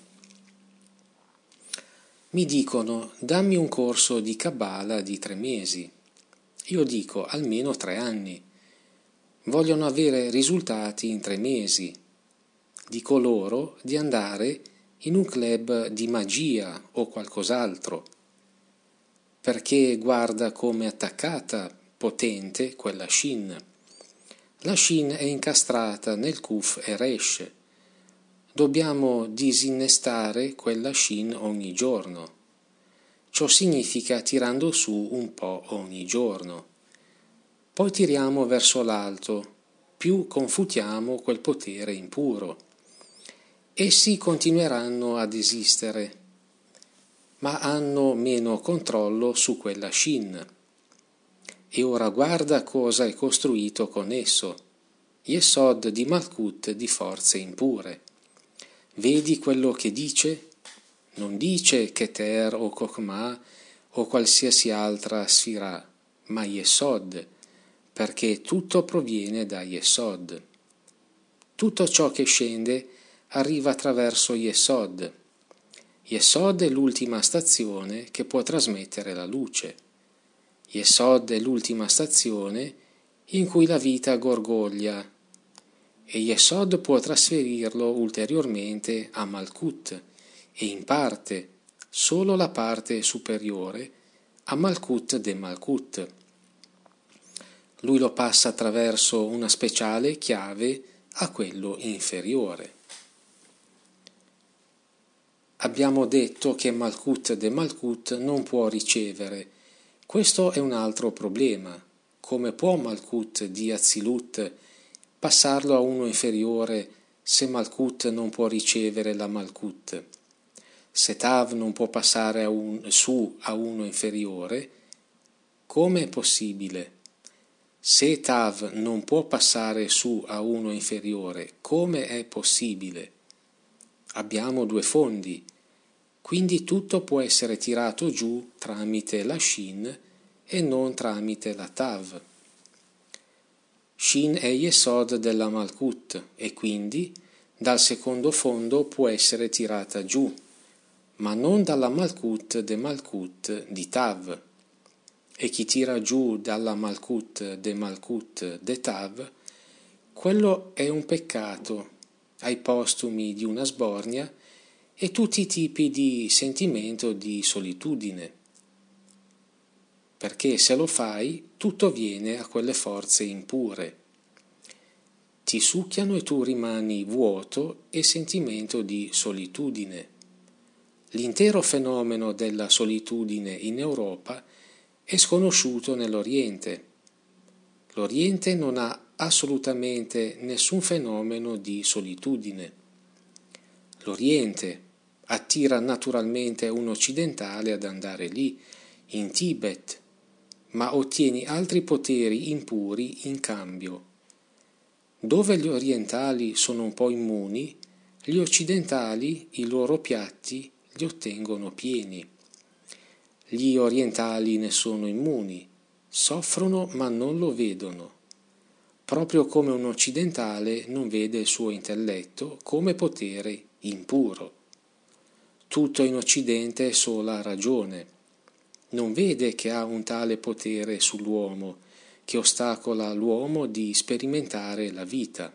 Mi dicono, dammi un corso di Kabbalah di 3 mesi. Io dico, almeno 3 anni. Vogliono avere risultati in 3 mesi. Dico loro di andare in un club di magia o qualcos'altro, perché guarda come è attaccata, potente, quella Shin. La Shin è incastrata nel Kuf e Resh. Dobbiamo disinnestare quella Shin ogni giorno. Ciò significa tirando su un po' ogni giorno. Poi tiriamo verso l'alto, più confutiamo quel potere impuro. Essi continueranno ad esistere, ma hanno meno controllo su quella Shin. E ora guarda cosa è costruito con esso. Yesod di Malkut di forze impure. Vedi quello che dice? Non dice Keter o Kokma o qualsiasi altra sfira, ma Yesod, perché tutto proviene da Yesod. Tutto ciò che scende arriva attraverso Yesod. Yesod è l'ultima stazione che può trasmettere la luce. Yesod è l'ultima stazione in cui la vita gorgoglia e Yesod può trasferirlo ulteriormente a Malkut e in parte, solo la parte superiore, a Malkut de Malkut. Lui lo passa attraverso una speciale chiave a quello inferiore. Abbiamo detto che Malkut de Malkut non può ricevere. Questo è un altro problema. Come può Malkut di Azilut passarlo a uno inferiore se Malkut non può ricevere la Malkut? Se Tav non può passare su a uno inferiore, come è possibile? Se Tav non può passare su a uno inferiore, come è possibile? Abbiamo 2 fondi, quindi tutto può essere tirato giù tramite la Shin e non tramite la Tav. Shin è Yesod della Malkut e quindi dal secondo fondo può essere tirata giù, ma non dalla Malkut de Malkut di Tav. E chi tira giù dalla Malkut de Tav, quello è un peccato ai postumi di una sbornia e tutti i tipi di sentimento di solitudine. Perché se lo fai, tutto viene a quelle forze impure. Ti succhiano e tu rimani vuoto e sentimento di solitudine. L'intero fenomeno della solitudine in Europa è sconosciuto nell'Oriente. L'Oriente non ha assolutamente nessun fenomeno di solitudine. L'Oriente attira naturalmente un occidentale ad andare lì, in Tibet, ma ottieni altri poteri impuri in cambio. Dove gli orientali sono un po' immuni, gli occidentali i loro piatti li ottengono pieni. Gli orientali ne sono immuni, soffrono ma non lo vedono, proprio come un occidentale non vede il suo intelletto come potere impuro. Tutto in Occidente è sola ragione. Non vede che ha un tale potere sull'uomo che ostacola l'uomo di sperimentare la vita.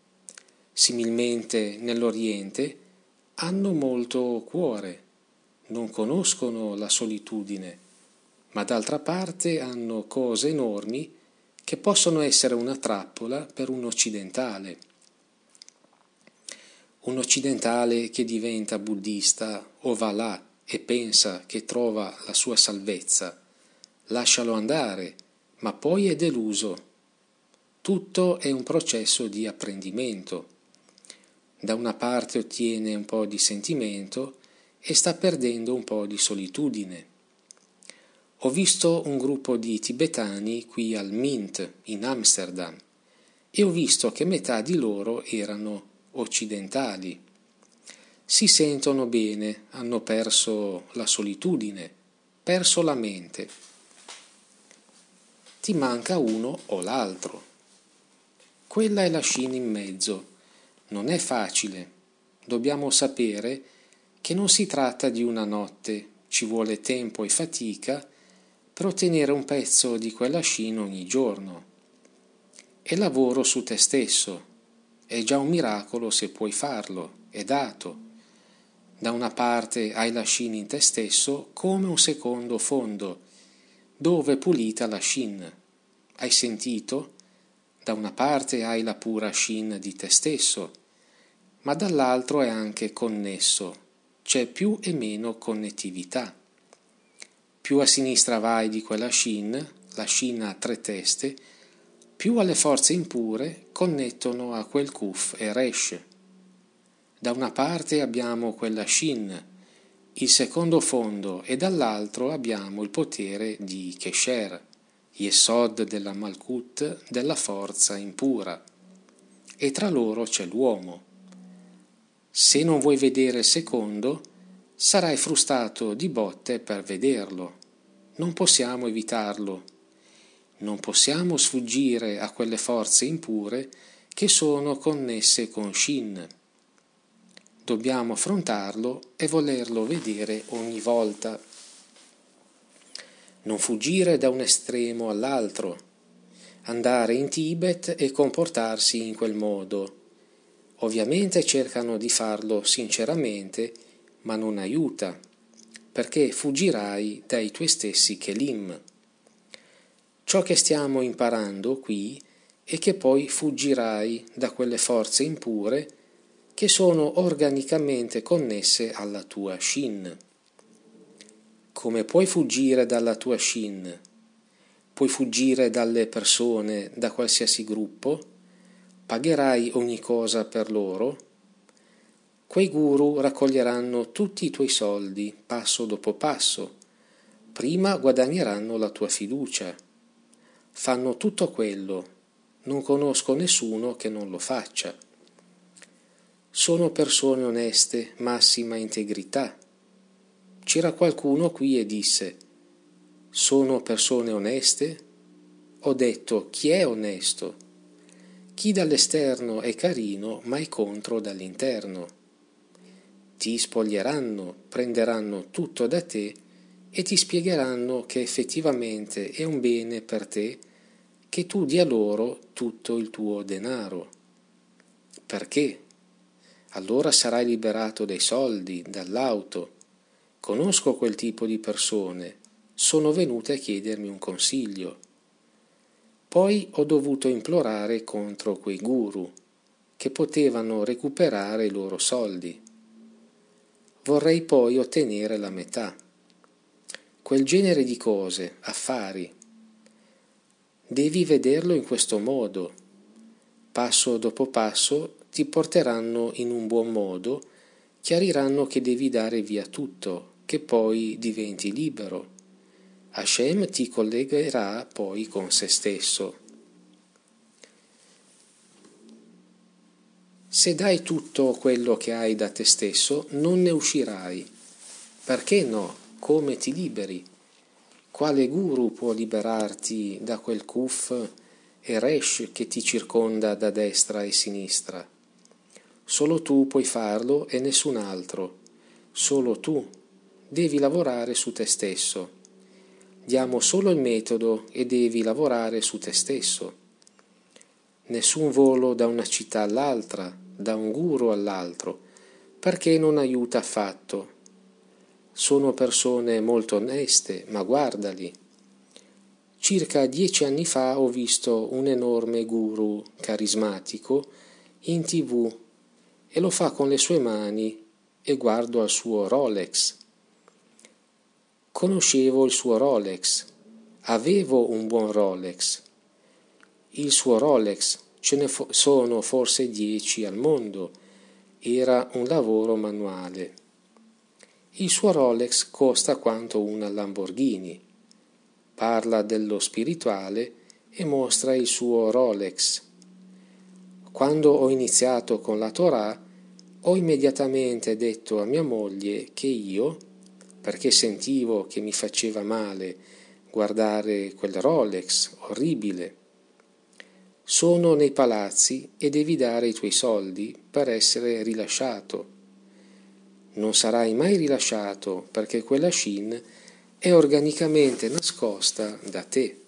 Similmente nell'Oriente hanno molto cuore, non conoscono la solitudine, ma d'altra parte hanno cose enormi che possono essere una trappola per un occidentale. Un occidentale che diventa buddista o va là e pensa che trova la sua salvezza, lascialo andare, ma poi è deluso. Tutto è un processo di apprendimento. Da una parte ottiene un po' di sentimento e sta perdendo un po' di solitudine. Ho visto un gruppo di tibetani qui al Mint in Amsterdam e ho visto che metà di loro erano occidentali. Si sentono bene, hanno perso la solitudine, perso la mente. Ti manca uno o l'altro. Quella è la scia in mezzo. Non è facile. Dobbiamo sapere che non si tratta di una notte, ci vuole tempo e fatica per ottenere un pezzo di quella scia ogni giorno. È lavoro su te stesso. È già un miracolo se puoi farlo, è dato. Da una parte hai la scia in te stesso come un secondo fondo, dove è pulita la scia. Hai sentito? Da una parte hai la pura scia di te stesso, ma dall'altro è anche connesso, c'è più e meno connettività. Più a sinistra vai di quella scia, la scia a tre teste, più alle forze impure connettono a quel Kuf e Resh. Da una parte abbiamo quella Shin, il secondo fondo, e dall'altro abbiamo il potere di Kesher, Yesod della Malkut, della forza impura. E tra loro c'è l'uomo. Se non vuoi vedere il secondo, sarai frustato di botte per vederlo. Non possiamo evitarlo. Non possiamo sfuggire a quelle forze impure che sono connesse con Shin. Dobbiamo affrontarlo e volerlo vedere ogni volta. Non fuggire da un estremo all'altro, andare in Tibet e comportarsi in quel modo. Ovviamente cercano di farlo sinceramente, ma non aiuta, perché fuggirai dai tuoi stessi Kelim. Ciò che stiamo imparando qui è che poi fuggirai da quelle forze impure che sono organicamente connesse alla tua Shin. Come puoi fuggire dalla tua Shin? Puoi fuggire dalle persone, da qualsiasi gruppo? Pagherai ogni cosa per loro? Quei guru raccoglieranno tutti i tuoi soldi, passo dopo passo. Prima guadagneranno la tua fiducia. Fanno tutto quello. Non conosco nessuno che non lo faccia. Sono persone oneste, massima integrità. C'era qualcuno qui e disse: sono persone oneste? Ho detto: chi è onesto? Chi dall'esterno è carino, ma è contro dall'interno. Ti spoglieranno, prenderanno tutto da te e ti spiegheranno che effettivamente è un bene per te che tu dia loro tutto il tuo denaro. Perché? Allora sarai liberato dai soldi, dall'auto. Conosco quel tipo di persone, sono venute a chiedermi un consiglio. Poi ho dovuto implorare contro quei guru, che potevano recuperare i loro soldi. Vorrei poi ottenere la metà. Quel genere di cose, affari. Devi vederlo in questo modo. Passo dopo passo ti porteranno in un buon modo, chiariranno che devi dare via tutto, che poi diventi libero. Hashem ti collegherà poi con se stesso. Se dai tutto quello che hai da te stesso, non ne uscirai. Perché no? Come ti liberi? Quale guru può liberarti da quel Kuf e Resh che ti circonda da destra e sinistra? Solo tu puoi farlo e nessun altro. Solo tu. Devi lavorare su te stesso. Diamo solo il metodo e devi lavorare su te stesso. Nessun volo da una città all'altra, da un guru all'altro, perché non aiuta affatto. Sono persone molto oneste, ma guardali. Circa 10 anni fa ho visto un enorme guru carismatico in TV e lo fa con le sue mani e guardo al suo Rolex. Conoscevo il suo Rolex, avevo un buon Rolex. Il suo Rolex, ce ne sono forse 10 al mondo, era un lavoro manuale. Il suo Rolex costa quanto una Lamborghini. Parla dello spirituale e mostra il suo Rolex. Quando ho iniziato con la Torah, ho immediatamente detto a mia moglie che io, perché sentivo che mi faceva male guardare quel Rolex orribile, sono nei palazzi e devi dare i tuoi soldi per essere rilasciato. Non sarai mai rilasciato perché quella Shin è organicamente nascosta da te.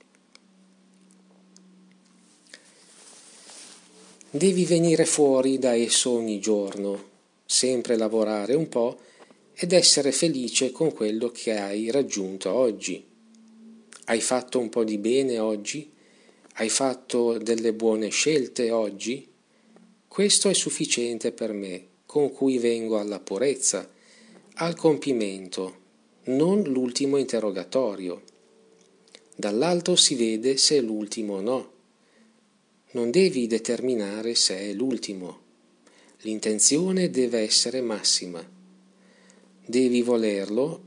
Devi venire fuori da esso ogni giorno, sempre lavorare un po' ed essere felice con quello che hai raggiunto oggi. Hai fatto un po' di bene oggi? Hai fatto delle buone scelte oggi? Questo è sufficiente per me, con cui vengo alla purezza, al compimento, non l'ultimo interrogatorio. Dall'alto si vede se è l'ultimo o no. Non devi determinare se è l'ultimo. L'intenzione deve essere massima. Devi volerlo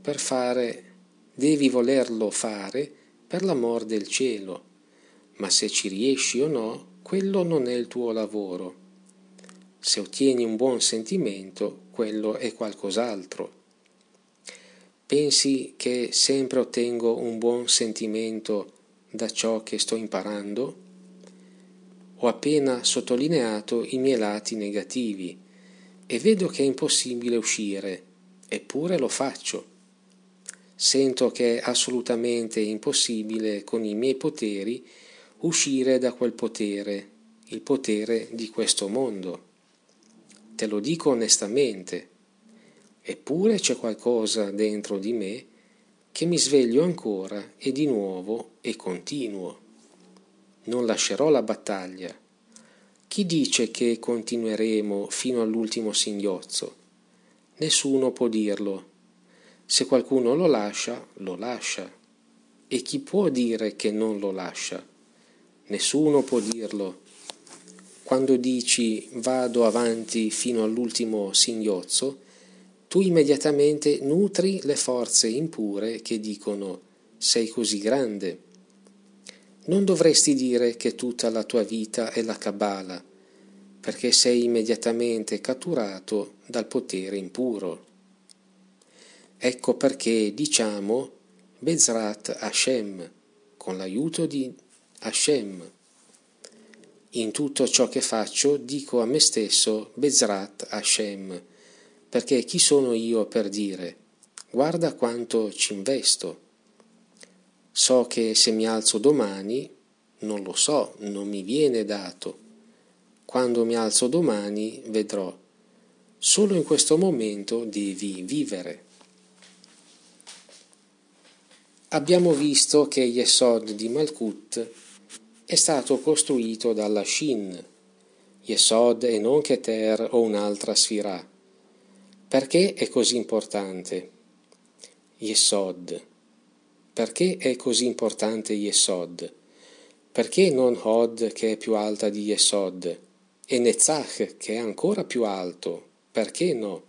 fare per l'amor del cielo, ma se ci riesci o no, quello non è il tuo lavoro. Se ottieni un buon sentimento, quello è qualcos'altro. Pensi che sempre ottengo un buon sentimento da ciò che sto imparando? Ho appena sottolineato i miei lati negativi e vedo che è impossibile uscire, eppure lo faccio. Sento che è assolutamente impossibile con i miei poteri uscire da quel potere, il potere di questo mondo. Te lo dico onestamente, eppure c'è qualcosa dentro di me che mi sveglio ancora e di nuovo e continuo. Non lascerò la battaglia. Chi dice che continueremo fino all'ultimo singhiozzo? Nessuno può dirlo. Se qualcuno lo lascia, lo lascia. E chi può dire che non lo lascia? Nessuno può dirlo. Quando dici vado avanti fino all'ultimo singhiozzo, tu immediatamente nutri le forze impure che dicono sei così grande. Non dovresti dire che tutta la tua vita è la Kabbalah, perché sei immediatamente catturato dal potere impuro. Ecco perché diciamo Bezrat Hashem, con l'aiuto di Hashem. In tutto ciò che faccio dico a me stesso Bezrat Hashem, perché chi sono io per dire guarda quanto ci investo. So che se mi alzo domani, non lo so, non mi viene dato. Quando mi alzo domani vedrò. Solo in questo momento devi vivere. Abbiamo visto che Yesod di Malkut è stato costruito dalla Shin, Yesod e non Keter o un'altra Sfirah. Perché è così importante? Yesod. Perché è così importante Yesod? Perché non Hod che è più alta di Yesod? E Netzach che è ancora più alto? Perché no?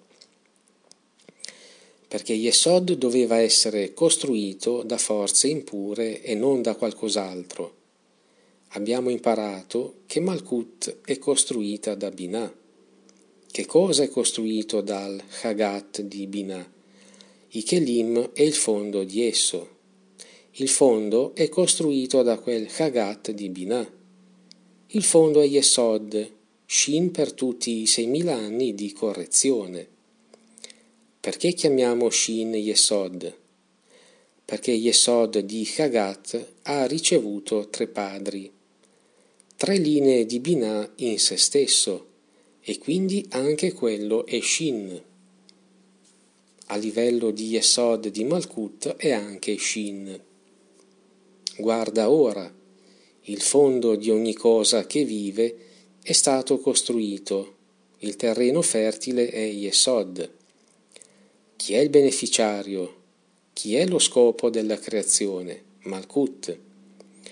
Perché Yesod doveva essere costruito da forze impure e non da qualcos'altro. Abbiamo imparato che Malkut è costruita da Binah. Che cosa è costruito dal Chagat di Binah? I Kelim e il fondo di esso. Il fondo è costruito da quel Chagat di Binah. Il fondo è Yesod, Shin per tutti i 6000 anni di correzione. Perché chiamiamo Shin Yesod? Perché Yesod di Chagat ha ricevuto 3 padri, 3 linee di Binah in se stesso, e quindi anche quello è Shin. A livello di Yesod di Malkut è anche Shin. Guarda ora, il fondo di ogni cosa che vive è stato costruito, il terreno fertile è Yesod. Chi è il beneficiario? Chi è lo scopo della creazione? Malkut.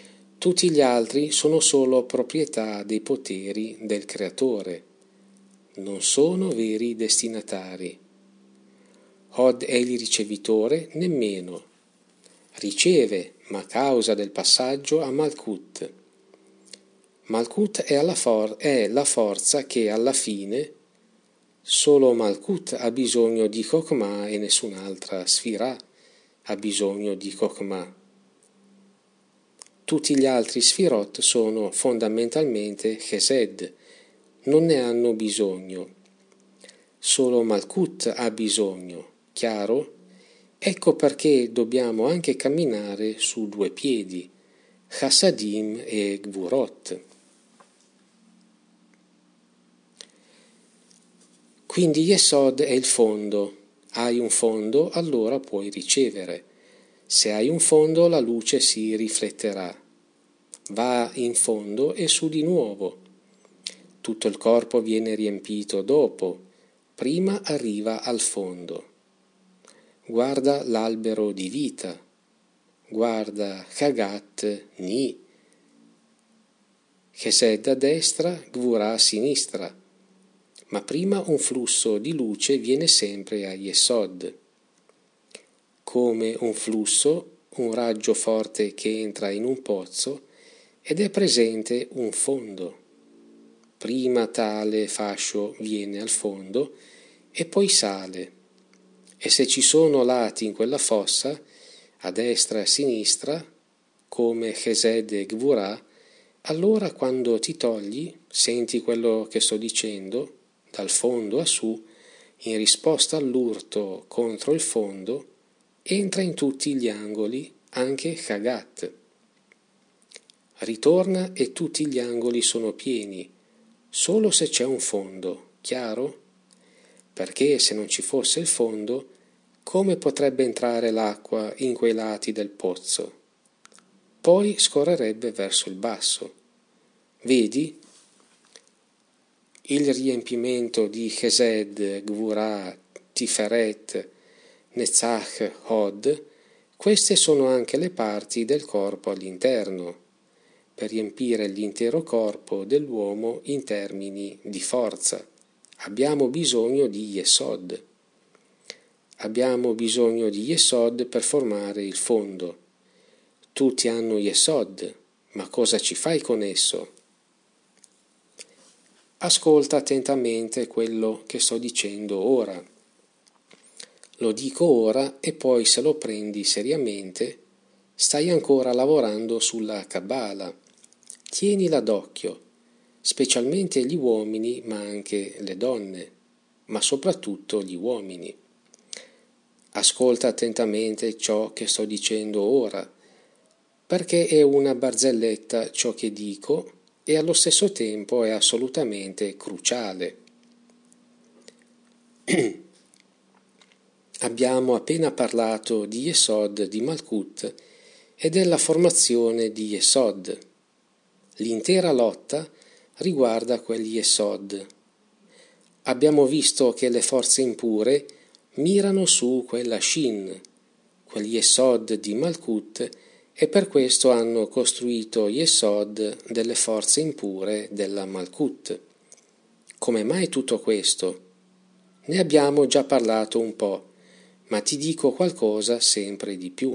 Tutti gli altri sono solo proprietà dei poteri del creatore. non sono veri destinatari. Hod è il ricevitore, nemmeno. Riceve, ma a causa del passaggio a Malkut. Malkut è la forza che alla fine solo Malkut ha bisogno di Chokmah e nessun'altra Sfirah ha bisogno di Chokmah. Tutti gli altri Sfirot sono fondamentalmente Chesed, non ne hanno bisogno. Solo Malkut ha bisogno, chiaro? Ecco perché dobbiamo anche camminare su due piedi, Chassadim e Gvurot. Quindi Yesod è il fondo. Hai un fondo, allora puoi ricevere. Se hai un fondo, la luce si rifletterà. Va in fondo e su di nuovo. Tutto il corpo viene riempito dopo. Prima arriva al fondo. Guarda l'albero di vita. Guarda Chagat Ni. Chesed a destra, Gvurah a sinistra. Ma prima un flusso di luce viene sempre a Yesod. Come un flusso, un raggio forte che entra in un pozzo ed è presente un fondo. Prima tale fascio viene al fondo e poi sale. E se ci sono lati in quella fossa, a destra e a sinistra, come Chesed e Gvurah, allora quando ti togli, senti quello che sto dicendo, dal fondo a su, in risposta all'urto contro il fondo, entra in tutti gli angoli, anche Chagat. Ritorna e tutti gli angoli sono pieni, solo se c'è un fondo, chiaro? Perché se non ci fosse il fondo, come potrebbe entrare l'acqua in quei lati del pozzo? Poi scorrerebbe verso il basso. Vedi? Il riempimento di Chesed, Gvurah, Tiferet, Netzach, Hod, queste sono anche le parti del corpo all'interno, per riempire l'intero corpo dell'uomo in termini di forza. Abbiamo bisogno di Yesod. Abbiamo bisogno di Yesod per formare il fondo. Tutti hanno Yesod, ma cosa ci fai con esso? Ascolta attentamente quello che sto dicendo ora. Lo dico ora e poi se lo prendi seriamente, stai ancora lavorando sulla Kabbalah. Tienila d'occhio, specialmente gli uomini ma anche le donne, ma soprattutto gli uomini. Ascolta attentamente ciò che sto dicendo ora, perché è una barzelletta ciò che dico e allo stesso tempo è assolutamente cruciale. Abbiamo appena parlato di Yesod, di Malkut e della formazione di Yesod. L'intera lotta riguarda quegli Yesod. Abbiamo visto che le forze impure mirano su quella Shin, quegli Yesod di Malkut, e per questo hanno costruito Yesod delle forze impure della Malkut. Come mai tutto questo? Ne abbiamo già parlato un po', ma ti dico qualcosa sempre di più.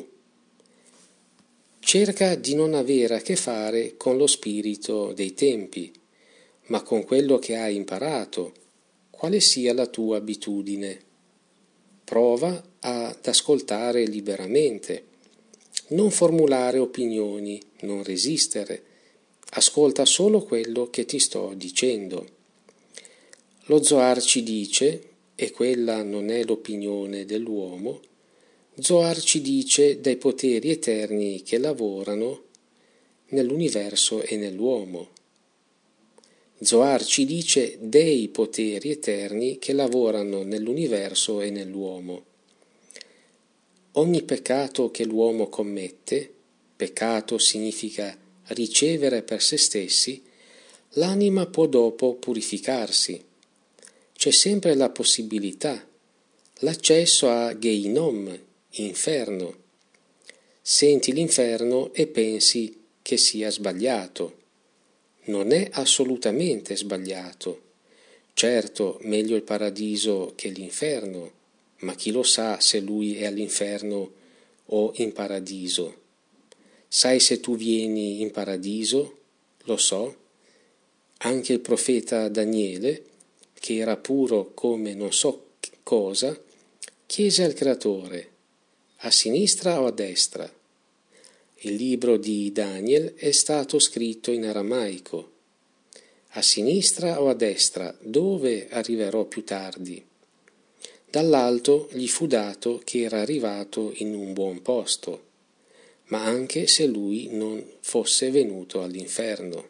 Cerca di non avere a che fare con lo spirito dei tempi, ma con quello che hai imparato, quale sia la tua abitudine. Prova ad ascoltare liberamente. Non formulare opinioni, non resistere, ascolta solo quello che ti sto dicendo. Lo Zohar ci dice, e quella non è l'opinione dell'uomo, Zohar ci dice dei poteri eterni che lavorano nell'universo e nell'uomo. Zohar ci dice dei poteri eterni che lavorano nell'universo e nell'uomo. Ogni peccato che l'uomo commette, peccato significa ricevere per se stessi, l'anima può dopo purificarsi. C'è sempre la possibilità, l'accesso a Geinom, inferno. Senti l'inferno e pensi che sia sbagliato. Non è assolutamente sbagliato. Certo, meglio il paradiso che l'inferno, ma chi lo sa se lui è all'inferno o in paradiso? Sai se tu vieni in paradiso? Lo so. Anche il profeta Daniele, che era puro come non so cosa, chiese al Creatore: a sinistra o a destra? Il libro di Daniel è stato scritto in aramaico. A sinistra o a destra, dove arriverò più tardi? Dall'alto gli fu dato che era arrivato in un buon posto, ma anche se lui non fosse venuto all'inferno.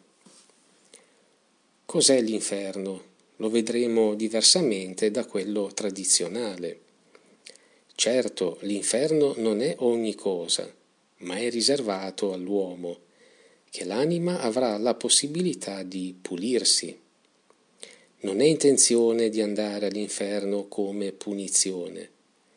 Cos'è l'inferno? Lo vedremo diversamente da quello tradizionale. Certo, l'inferno non è ogni cosa, ma è riservato all'uomo, che l'anima avrà la possibilità di pulirsi. Non è intenzione di andare all'inferno come punizione,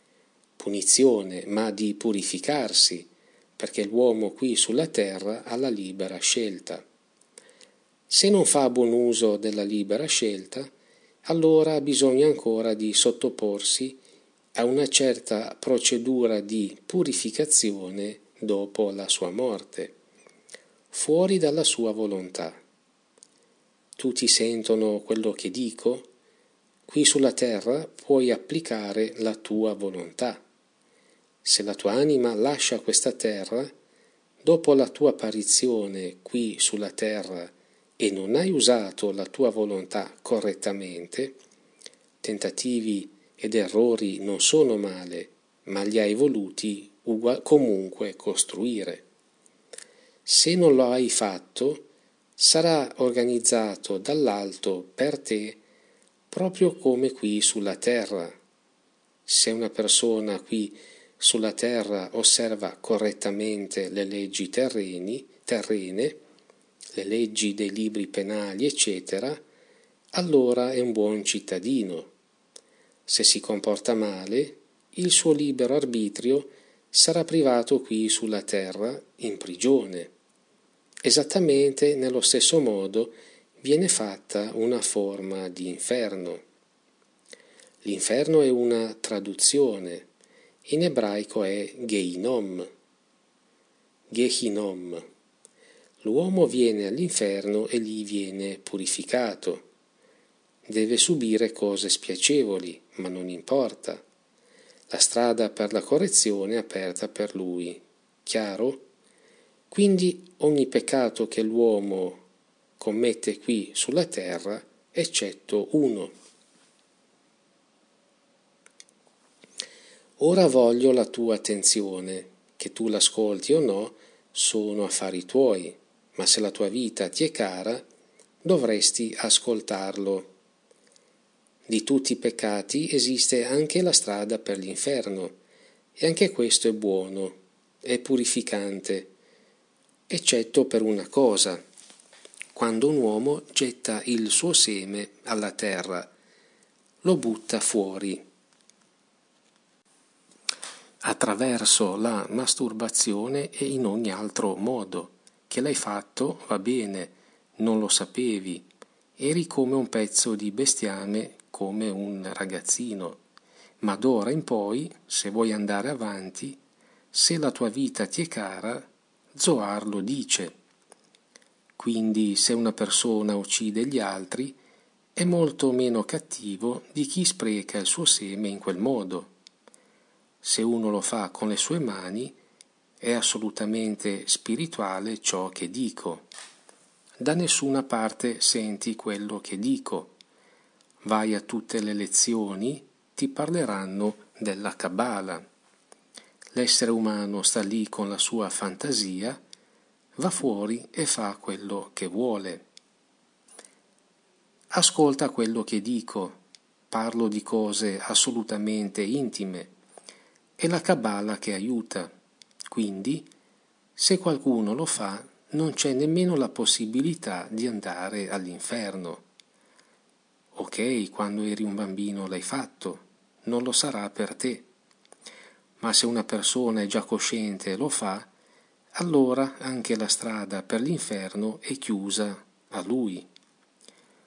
ma di purificarsi, perché l'uomo qui sulla terra ha la libera scelta. Se non fa buon uso della libera scelta, allora bisogna ancora di sottoporsi a una certa procedura di purificazione dopo la sua morte, fuori dalla sua volontà. Tutti sentono quello che dico? Qui sulla terra puoi applicare la tua volontà. Se la tua anima lascia questa terra, dopo la tua apparizione qui sulla terra e non hai usato la tua volontà correttamente, tentativi ed errori non sono male, ma li hai voluti comunque costruire. Se non lo hai fatto, sarà organizzato dall'alto per te proprio come qui sulla terra. Se una persona qui sulla terra osserva correttamente le leggi terrene, le leggi dei libri penali, eccetera, allora è un buon cittadino. Se si comporta male, il suo libero arbitrio sarà privato qui sulla terra in prigione. Esattamente nello stesso modo viene fatta una forma di inferno. L'inferno è una traduzione, in ebraico è Gehinom. Gehinom. L'uomo viene all'inferno e lì viene purificato. Deve subire cose spiacevoli, ma non importa. La strada per la correzione è aperta per lui. Chiaro? Quindi ogni peccato che l'uomo commette qui sulla terra, eccetto uno. Ora voglio la tua attenzione, che tu l'ascolti o no, sono affari tuoi, ma se la tua vita ti è cara, dovresti ascoltarlo. Di tutti i peccati esiste anche la strada per l'inferno, e anche questo è buono, è purificante, eccetto per una cosa: quando un uomo getta il suo seme alla terra, lo butta fuori. Attraverso la masturbazione e in ogni altro modo. Che l'hai fatto, va bene, non lo sapevi, eri come un pezzo di bestiame, come un ragazzino, ma d'ora in poi, se vuoi andare avanti, se la tua vita ti è cara, Zohar lo dice. Quindi se una persona uccide gli altri, è molto meno cattivo di chi spreca il suo seme in quel modo. Se uno lo fa con le sue mani, è assolutamente spirituale ciò che dico. Da nessuna parte senti quello che dico. Vai a tutte le lezioni, ti parleranno della Kabbalah. L'essere umano sta lì con la sua fantasia, va fuori e fa quello che vuole. Ascolta quello che dico, parlo di cose assolutamente intime. È la Kabbalah che aiuta, quindi se qualcuno lo fa non c'è nemmeno la possibilità di andare all'inferno. Ok, quando eri un bambino l'hai fatto, non lo sarà per te. Ma se una persona è già cosciente e lo fa, allora anche la strada per l'inferno è chiusa a lui.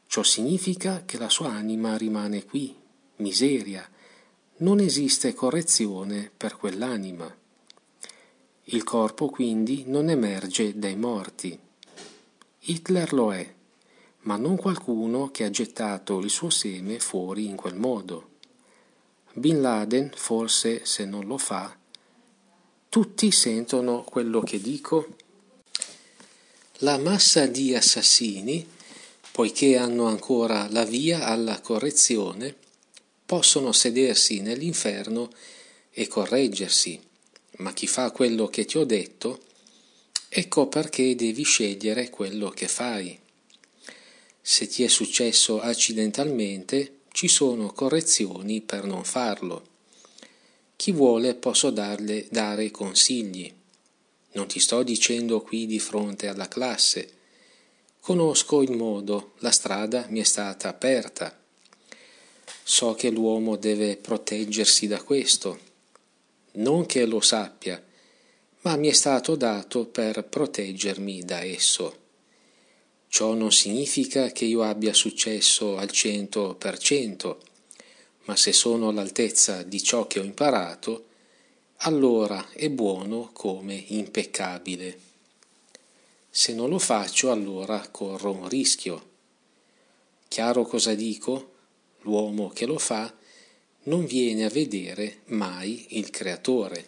Ciò significa che la sua anima rimane qui, miseria, non esiste correzione per quell'anima. Il corpo quindi non emerge dai morti. Hitler lo è, ma non qualcuno che ha gettato il suo seme fuori in quel modo. Bin Laden, forse, se non lo fa, tutti sentono quello che dico? La massa di assassini, poiché hanno ancora la via alla correzione, possono sedersi nell'inferno e correggersi, ma chi fa quello che ti ho detto, ecco perché devi scegliere quello che fai. Se ti è successo accidentalmente, ci sono correzioni per non farlo. Chi vuole posso dare consigli. Non ti sto dicendo qui di fronte alla classe. Conosco il modo, la strada mi è stata aperta. So che l'uomo deve proteggersi da questo. Non che lo sappia, ma mi è stato dato per proteggermi da esso. Ciò non significa che io abbia successo al 100%, ma se sono all'altezza di ciò che ho imparato, allora è buono come impeccabile. Se non lo faccio, allora corro un rischio. Chiaro cosa dico? L'uomo che lo fa non viene a vedere mai il Creatore.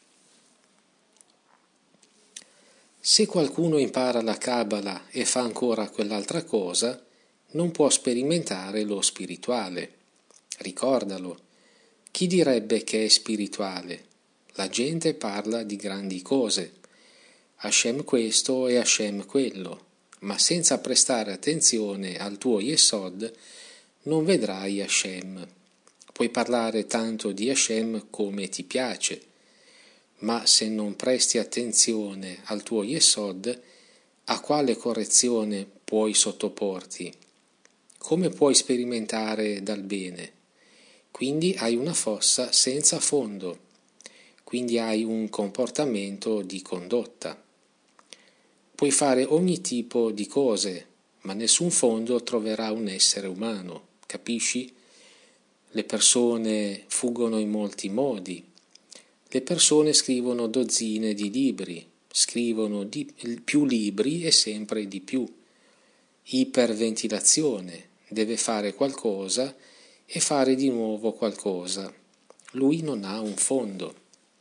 Se qualcuno impara la Kabbalah e fa ancora quell'altra cosa, non può sperimentare lo spirituale. Ricordalo. Chi direbbe che è spirituale? La gente parla di grandi cose. Hashem questo e Hashem quello, ma senza prestare attenzione al tuo Yesod non vedrai Hashem. Puoi parlare tanto di Hashem come ti piace, ma se non presti attenzione al tuo Yesod, a quale correzione puoi sottoporti? Come puoi sperimentare dal bene? Quindi hai una fossa senza fondo, quindi hai un comportamento di condotta. Puoi fare ogni tipo di cose, ma nessun fondo troverà un essere umano, capisci? Le persone fuggono in molti modi. Le persone scrivono dozzine di libri, scrivono più libri e sempre di più. Iperventilazione, deve fare qualcosa e fare di nuovo qualcosa. Lui non ha un fondo.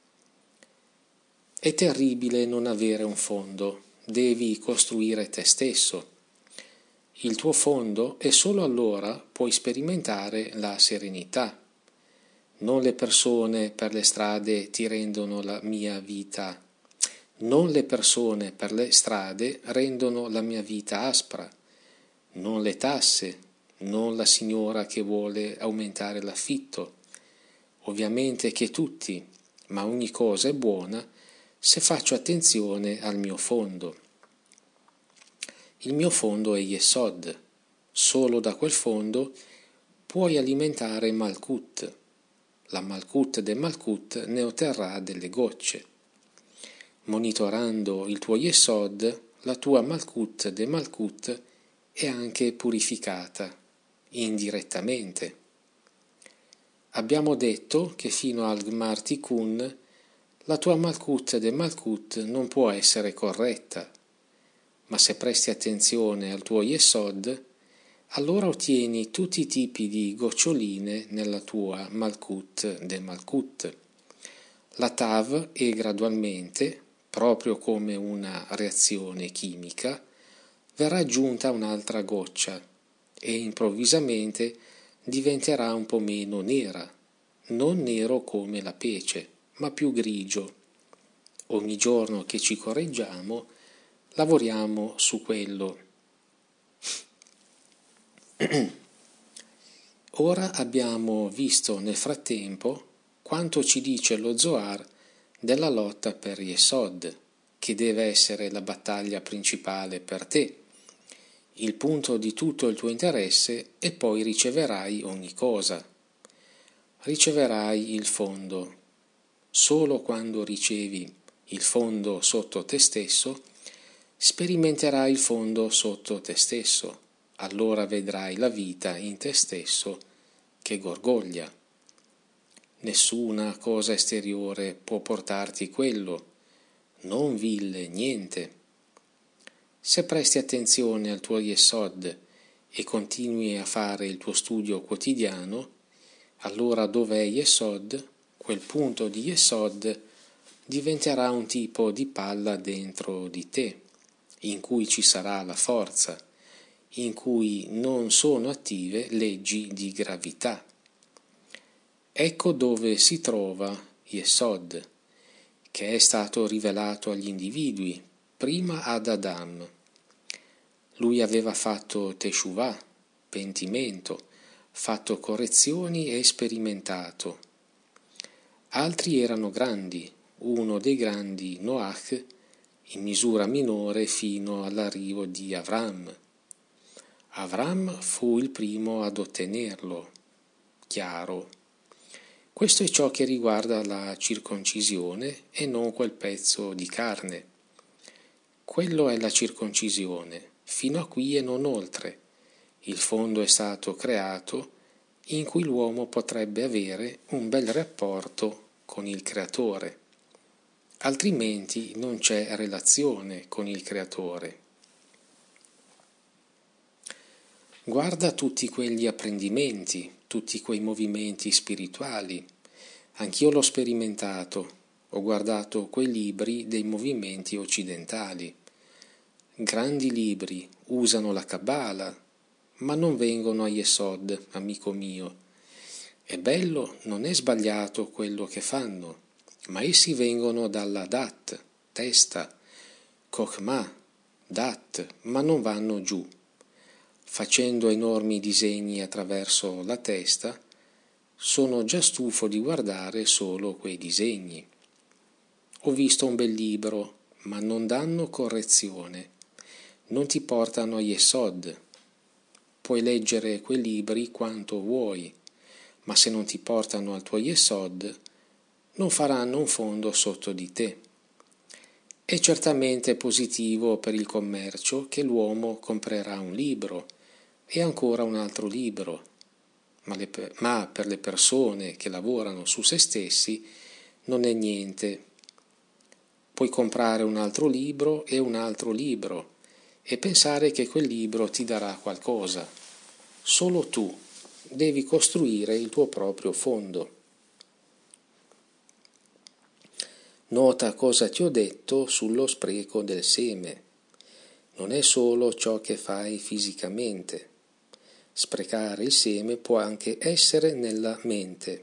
È terribile non avere un fondo, devi costruire te stesso. Il tuo fondo e solo allora puoi sperimentare la serenità. Non le persone per le strade ti rendono la mia vita. Non le persone per le strade rendono la mia vita aspra. Non le tasse, non la signora che vuole aumentare l'affitto. Ovviamente che tutti, ma ogni cosa è buona se faccio attenzione al mio fondo. Il mio fondo è Yesod. Solo da quel fondo puoi alimentare Malkut. La Malkut de Malkut ne otterrà delle gocce. Monitorando il tuo Yesod, la tua Malkut de Malkut è anche purificata, indirettamente. Abbiamo detto che fino al Gmar Tikkun la tua Malkut de Malkut non può essere corretta, ma se presti attenzione al tuo Yesod, allora ottieni tutti i tipi di goccioline nella tua Malkut de Malkut. La Tav è gradualmente, proprio come una reazione chimica, verrà aggiunta un'altra goccia e improvvisamente diventerà un po' meno nera, non nero come la pece, ma più grigio. Ogni giorno che ci correggiamo, lavoriamo su quello. Ora abbiamo visto nel frattempo quanto ci dice lo Zohar della lotta per Yesod, che deve essere la battaglia principale per te, il punto di tutto il tuo interesse, e poi riceverai ogni cosa. Riceverai il fondo. Solo quando ricevi il fondo sotto te stesso, sperimenterai il fondo sotto te stesso. allora vedrai la vita in te stesso che gorgoglia. Nessuna cosa esteriore può portarti quello, non ville, niente. Se presti attenzione al tuo Yesod e continui a fare il tuo studio quotidiano, allora dov'è Yesod, quel punto di Yesod diventerà un tipo di palla dentro di te, in cui ci sarà la forza, in cui non sono attive leggi di gravità. Ecco dove si trova Yesod, che è stato rivelato agli individui, prima ad Adam. Lui aveva fatto teshuvah, pentimento, fatto correzioni e sperimentato. Altri erano grandi, uno dei grandi Noach, in misura minore fino all'arrivo di Avram. Avram fu il primo ad ottenerlo, chiaro. Questo è ciò che riguarda la circoncisione e non quel pezzo di carne. Quello è la circoncisione, fino a qui e non oltre. Il fondo è stato creato in cui l'uomo potrebbe avere un bel rapporto con il Creatore, altrimenti non c'è relazione con il Creatore. Guarda tutti quegli apprendimenti, tutti quei movimenti spirituali. Anch'io l'ho sperimentato, ho guardato quei libri dei movimenti occidentali. Grandi libri, usano la Kabbalah, ma non vengono a Yesod, amico mio. È bello, non è sbagliato quello che fanno, ma essi vengono dalla Dat, testa, Chokhmah, Dat, ma non vanno giù. Facendo enormi disegni attraverso la testa, sono già stufo di guardare solo quei disegni. Ho visto un bel libro, ma non danno correzione, non ti portano a Yesod. Puoi leggere quei libri quanto vuoi, ma se non ti portano al tuo Yesod, non faranno un fondo sotto di te. È certamente positivo per il commercio che l'uomo comprerà un libro e ancora un altro libro, ma per le persone che lavorano su se stessi non è niente. Puoi comprare un altro libro e pensare che quel libro ti darà qualcosa. Solo tu devi costruire il tuo proprio fondo. Nota cosa ti ho detto sullo spreco del seme. Non è solo ciò che fai fisicamente. Sprecare il seme può anche essere nella mente.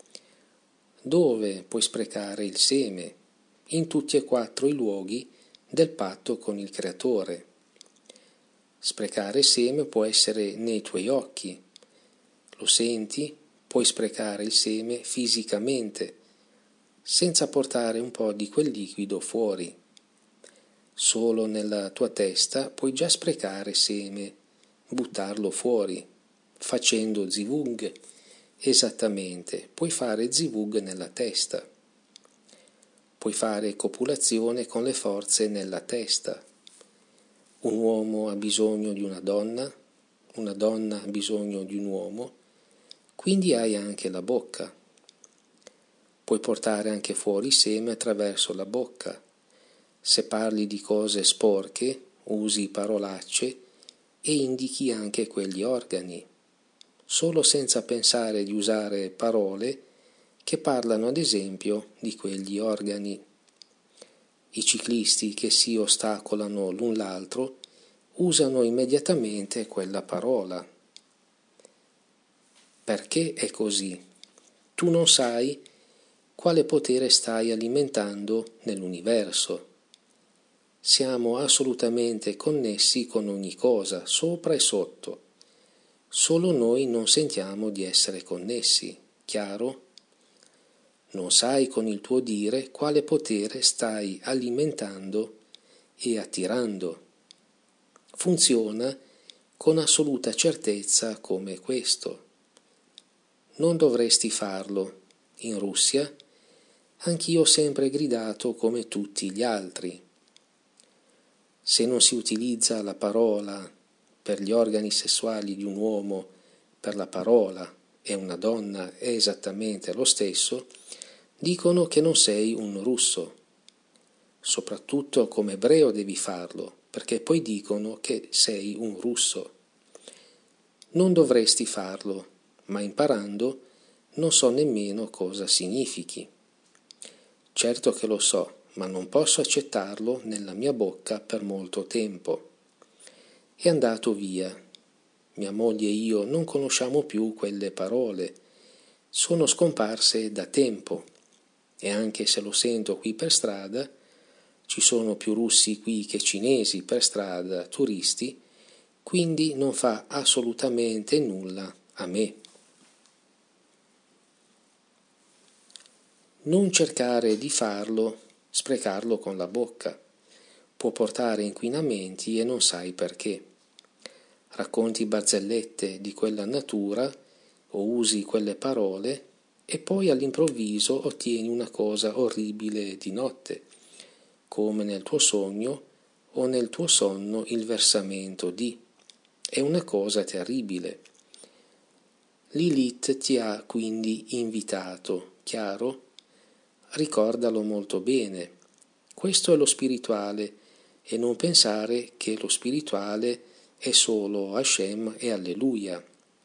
Dove puoi sprecare il seme? In tutti e 4 i luoghi del patto con il Creatore. Sprecare il seme può essere nei tuoi occhi. Lo senti? Puoi sprecare il seme fisicamente, senza portare un po' di quel liquido fuori. Solo nella tua testa puoi già sprecare seme, buttarlo fuori, facendo zivug. Esattamente, puoi fare zivug nella testa. Puoi fare copulazione con le forze nella testa. Un uomo ha bisogno di una donna ha bisogno di un uomo, quindi hai anche la bocca. Puoi portare anche fuori seme attraverso la bocca. Se parli di cose sporche, usi parolacce e indichi anche quegli organi, solo senza pensare di usare parole che parlano ad esempio di quegli organi. I ciclisti che si ostacolano l'un l'altro usano immediatamente quella parola. Perché è così? Tu non sai quale potere stai alimentando nell'universo. Siamo assolutamente connessi con ogni cosa, sopra e sotto. Solo noi non sentiamo di essere connessi, chiaro? Non sai con il tuo dire quale potere stai alimentando e attirando. Funziona con assoluta certezza come questo. Non dovresti farlo. In Russia, anch'io ho sempre gridato come tutti gli altri. Se non si utilizza la parola per gli organi sessuali di un uomo, per la parola, e una donna è esattamente lo stesso, dicono che non sei un russo. Soprattutto come ebreo devi farlo, perché poi dicono che sei un russo. Non dovresti farlo, ma imparando non so nemmeno cosa significhi. Certo che lo so, ma non posso accettarlo nella mia bocca per molto tempo. È andato via. Mia moglie e io non conosciamo più quelle parole. Sono scomparse da tempo. E anche se lo sento qui per strada, ci sono più russi qui che cinesi per strada, turisti, quindi non fa assolutamente nulla a me. Non cercare di farlo, sprecarlo con la bocca. Può portare inquinamenti e non sai perché. Racconti barzellette di quella natura o usi quelle parole e poi all'improvviso ottieni una cosa orribile di notte, come nel tuo sogno o nel tuo sonno il versamento di. È una cosa terribile. Lilith ti ha quindi invitato, chiaro? Ricordalo molto bene. Questo è lo spirituale e non pensare che lo spirituale è solo Hashem e Alleluia.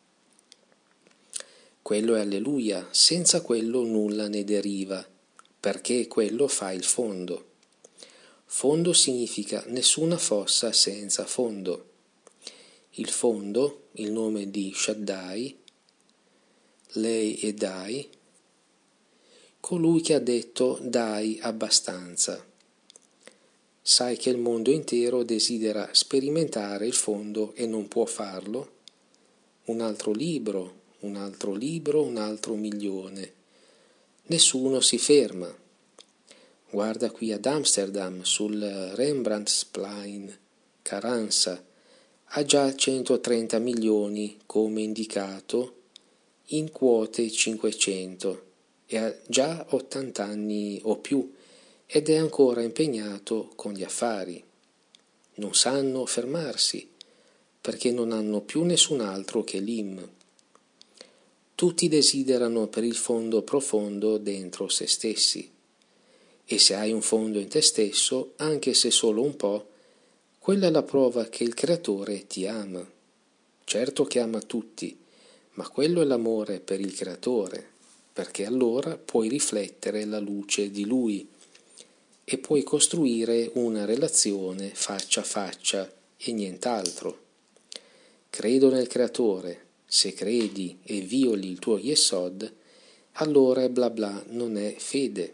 Quello è Alleluia, senza quello nulla ne deriva, perché quello fa il fondo. Fondo significa nessuna fossa senza fondo. Il fondo, il nome di Shaddai, lei e Dai, colui che ha detto dai abbastanza. Sai che il mondo intero desidera sperimentare il fondo e non può farlo? Un altro libro, un altro libro, un altro milione. Nessuno si ferma. Guarda qui ad Amsterdam, sul Rembrandtsplein, Carranza, ha già 130 milioni come indicato in quote 500 e ha già 80 anni o più ed è ancora impegnato con gli affari. Non sanno fermarsi perché non hanno più nessun altro che l'IM. Tutti desiderano per il fondo profondo dentro se stessi. E se hai un fondo in te stesso, anche se solo un po', quella è la prova che il Creatore ti ama. Certo che ama tutti, ma quello è l'amore per il Creatore, perché allora puoi riflettere la luce di Lui e puoi costruire una relazione faccia a faccia e nient'altro. Credo nel Creatore. Se credi e violi il tuo Yesod, allora bla bla non è fede.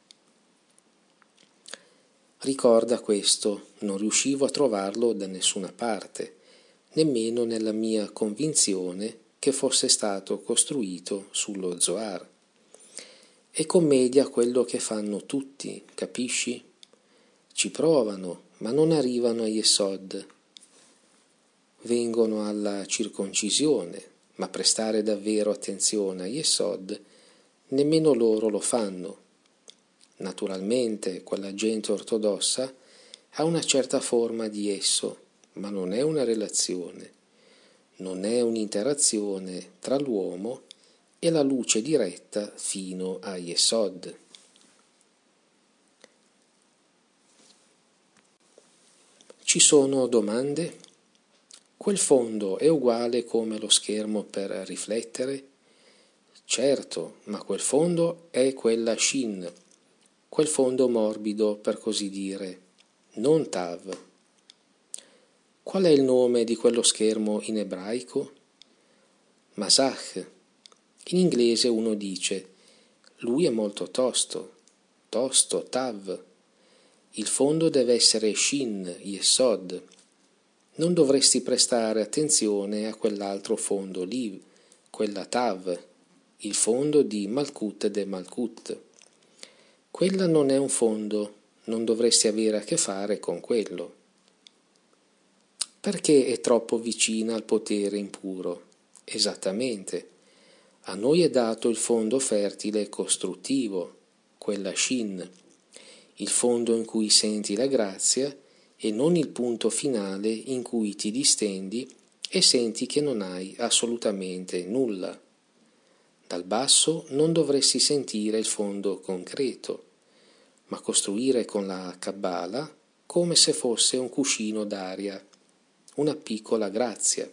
Ricorda questo, non riuscivo a trovarlo da nessuna parte, nemmeno nella mia convinzione che fosse stato costruito sullo Zohar. È commedia quello che fanno tutti, capisci? Ci provano, ma non arrivano a Yesod. Vengono alla circoncisione, ma prestare davvero attenzione a Yesod, nemmeno loro lo fanno. Naturalmente, quella gente ortodossa ha una certa forma di esso, ma non è una relazione, non è un'interazione tra l'uomo e la luce diretta fino a Yesod. Ci sono domande? Quel fondo è uguale come lo schermo per riflettere? Certo, ma quel fondo è quella Shin, quel fondo morbido per così dire, non Tav. Qual è il nome di quello schermo in ebraico? Masach. In inglese uno dice, lui è molto tosto, Tav. Il fondo deve essere Shin, Yesod. Non dovresti prestare attenzione a quell'altro fondo lì, quella Tav, il fondo di Malkut de Malkut. Quella non è un fondo, non dovresti avere a che fare con quello. Perché è troppo vicina al potere impuro? Esattamente. A noi è dato il fondo fertile e costruttivo, quella Shin, il fondo in cui senti la grazia e non il punto finale in cui ti distendi e senti che non hai assolutamente nulla. Dal basso non dovresti sentire il fondo concreto, ma costruire con la Kabbalah come se fosse un cuscino d'aria, una piccola grazia.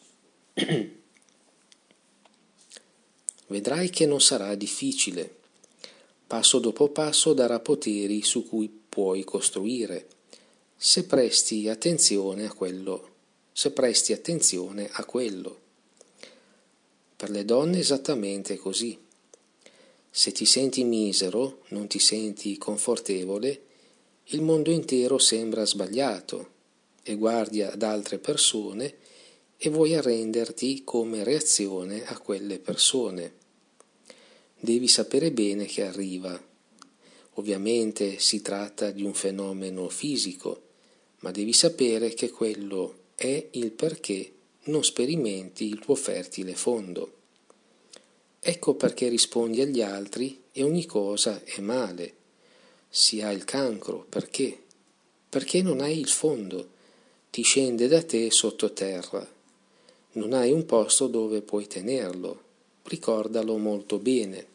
Vedrai che non sarà difficile. Passo dopo passo darà poteri su cui puoi costruire, se presti attenzione a quello. Per le donne è esattamente così. Se ti senti misero, non ti senti confortevole, il mondo intero sembra sbagliato e guardi ad altre persone e vuoi arrenderti come reazione a quelle persone. Devi sapere bene che arriva. Ovviamente si tratta di un fenomeno fisico, ma devi sapere che quello è il perché non sperimenti il tuo fertile fondo. Ecco perché rispondi agli altri e ogni cosa è male. Si ha il cancro, perché? Perché non hai il fondo, ti scende da te sottoterra. Non hai un posto dove puoi tenerlo, ricordalo molto bene.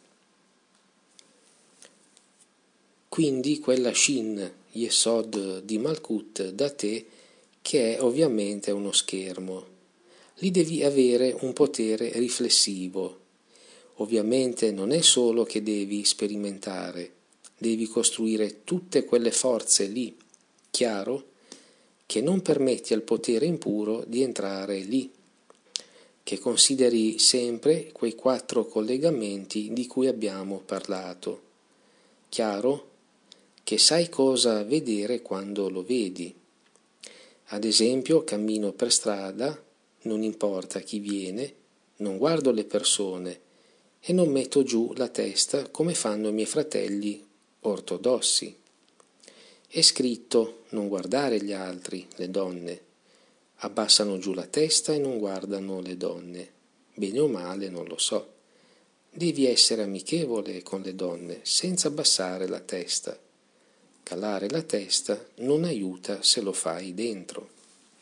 Quindi quella Shin Yesod di Malkut da te, che è ovviamente uno schermo. Lì devi avere un potere riflessivo. Ovviamente non è solo che devi sperimentare, devi costruire tutte quelle forze lì, chiaro? Che non permetti al potere impuro di entrare lì, che consideri sempre quei 4 collegamenti di cui abbiamo parlato. Chiaro? Che sai cosa vedere quando lo vedi. Ad esempio, cammino per strada, non importa chi viene, non guardo le persone e non metto giù la testa come fanno i miei fratelli ortodossi. È scritto non guardare gli altri, le donne. Abbassano giù la testa e non guardano le donne. Bene o male non lo so. Devi essere amichevole con le donne senza abbassare la testa. Calare la testa non aiuta se lo fai dentro.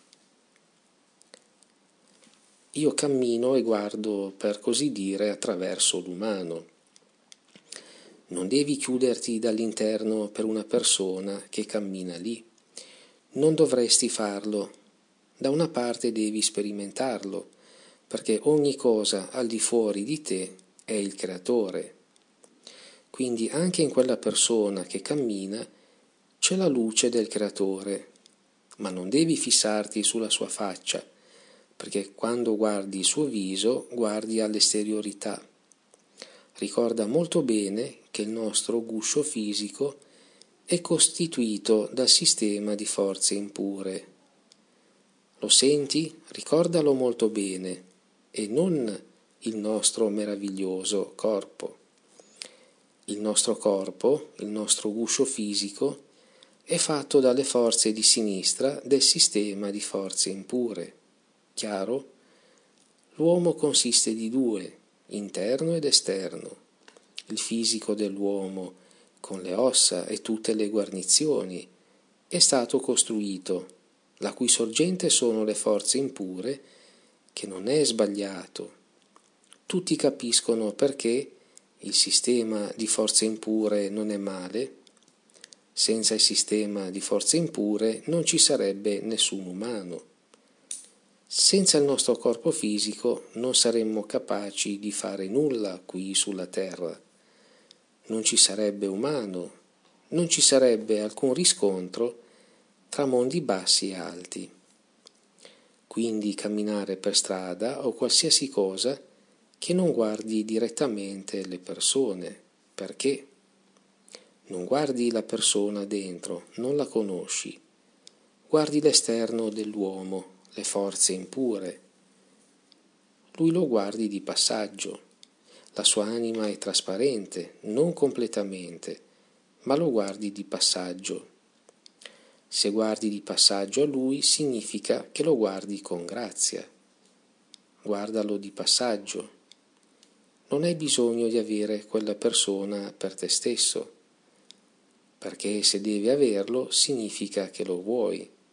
Io cammino e guardo, per così dire, attraverso l'umano. Non devi chiuderti dall'interno per una persona che cammina lì. Non dovresti farlo. Da una parte devi sperimentarlo, perché ogni cosa al di fuori di te è il creatore. Quindi anche in quella persona che cammina c'è la luce del creatore, ma non devi fissarti sulla sua faccia, perché quando guardi il suo viso guardi all'esteriorità. Ricorda molto bene che il nostro guscio fisico è costituito dal sistema di forze impure. Lo senti? Ricordalo molto bene, e non il nostro meraviglioso corpo. Il nostro corpo, il nostro guscio fisico, è fatto dalle forze di sinistra del sistema di forze impure. Chiaro? L'uomo consiste di 2, interno ed esterno. Il fisico dell'uomo, con le ossa e tutte le guarnizioni, è stato costruito, la cui sorgente sono le forze impure, che non è sbagliato. Tutti capiscono perché il sistema di forze impure non è male. Senza il sistema di forze impure non ci sarebbe nessun umano. Senza il nostro corpo fisico non saremmo capaci di fare nulla qui sulla terra. Non ci sarebbe umano, non ci sarebbe alcun riscontro tra mondi bassi e alti. Quindi camminare per strada o qualsiasi cosa che non guardi direttamente le persone. Perché? Non guardi la persona dentro, non la conosci. Guardi l'esterno dell'uomo, le forze impure. Lui lo guardi di passaggio. La sua anima è trasparente, non completamente, ma lo guardi di passaggio. Se guardi di passaggio a lui, significa che lo guardi con grazia. Guardalo di passaggio. Non hai bisogno di avere quella persona per te stesso, perché se devi averlo significa che lo vuoi,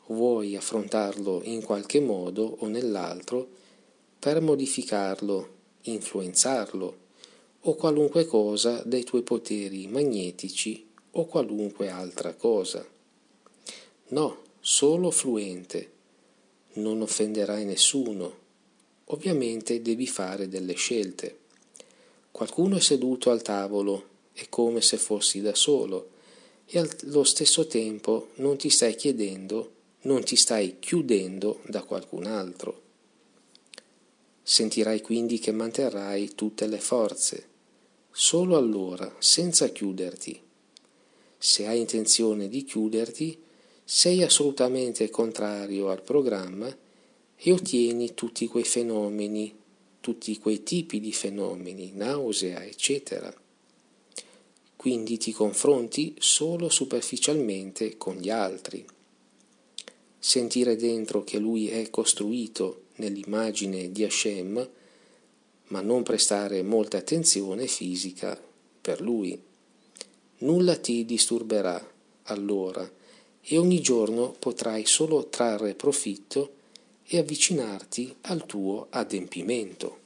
vuoi affrontarlo in qualche modo o nell'altro per modificarlo, influenzarlo o qualunque cosa dei tuoi poteri magnetici o qualunque altra cosa. No, solo fluente. Non offenderai nessuno. Ovviamente devi fare delle scelte. Qualcuno è seduto al tavolo, è come se fossi da solo, e allo stesso tempo non ti stai chiudendo da qualcun altro. Sentirai quindi che manterrai tutte le forze, solo allora, senza chiuderti. Se hai intenzione di chiuderti, sei assolutamente contrario al programma e ottieni tutti quei fenomeni, tutti quei tipi di fenomeni, nausea, eccetera. Quindi ti confronti solo superficialmente con gli altri. Sentire dentro che lui è costruito nell'immagine di Hashem, ma non prestare molta attenzione fisica per lui. Nulla ti disturberà allora e ogni giorno potrai solo trarre profitto e avvicinarti al tuo adempimento.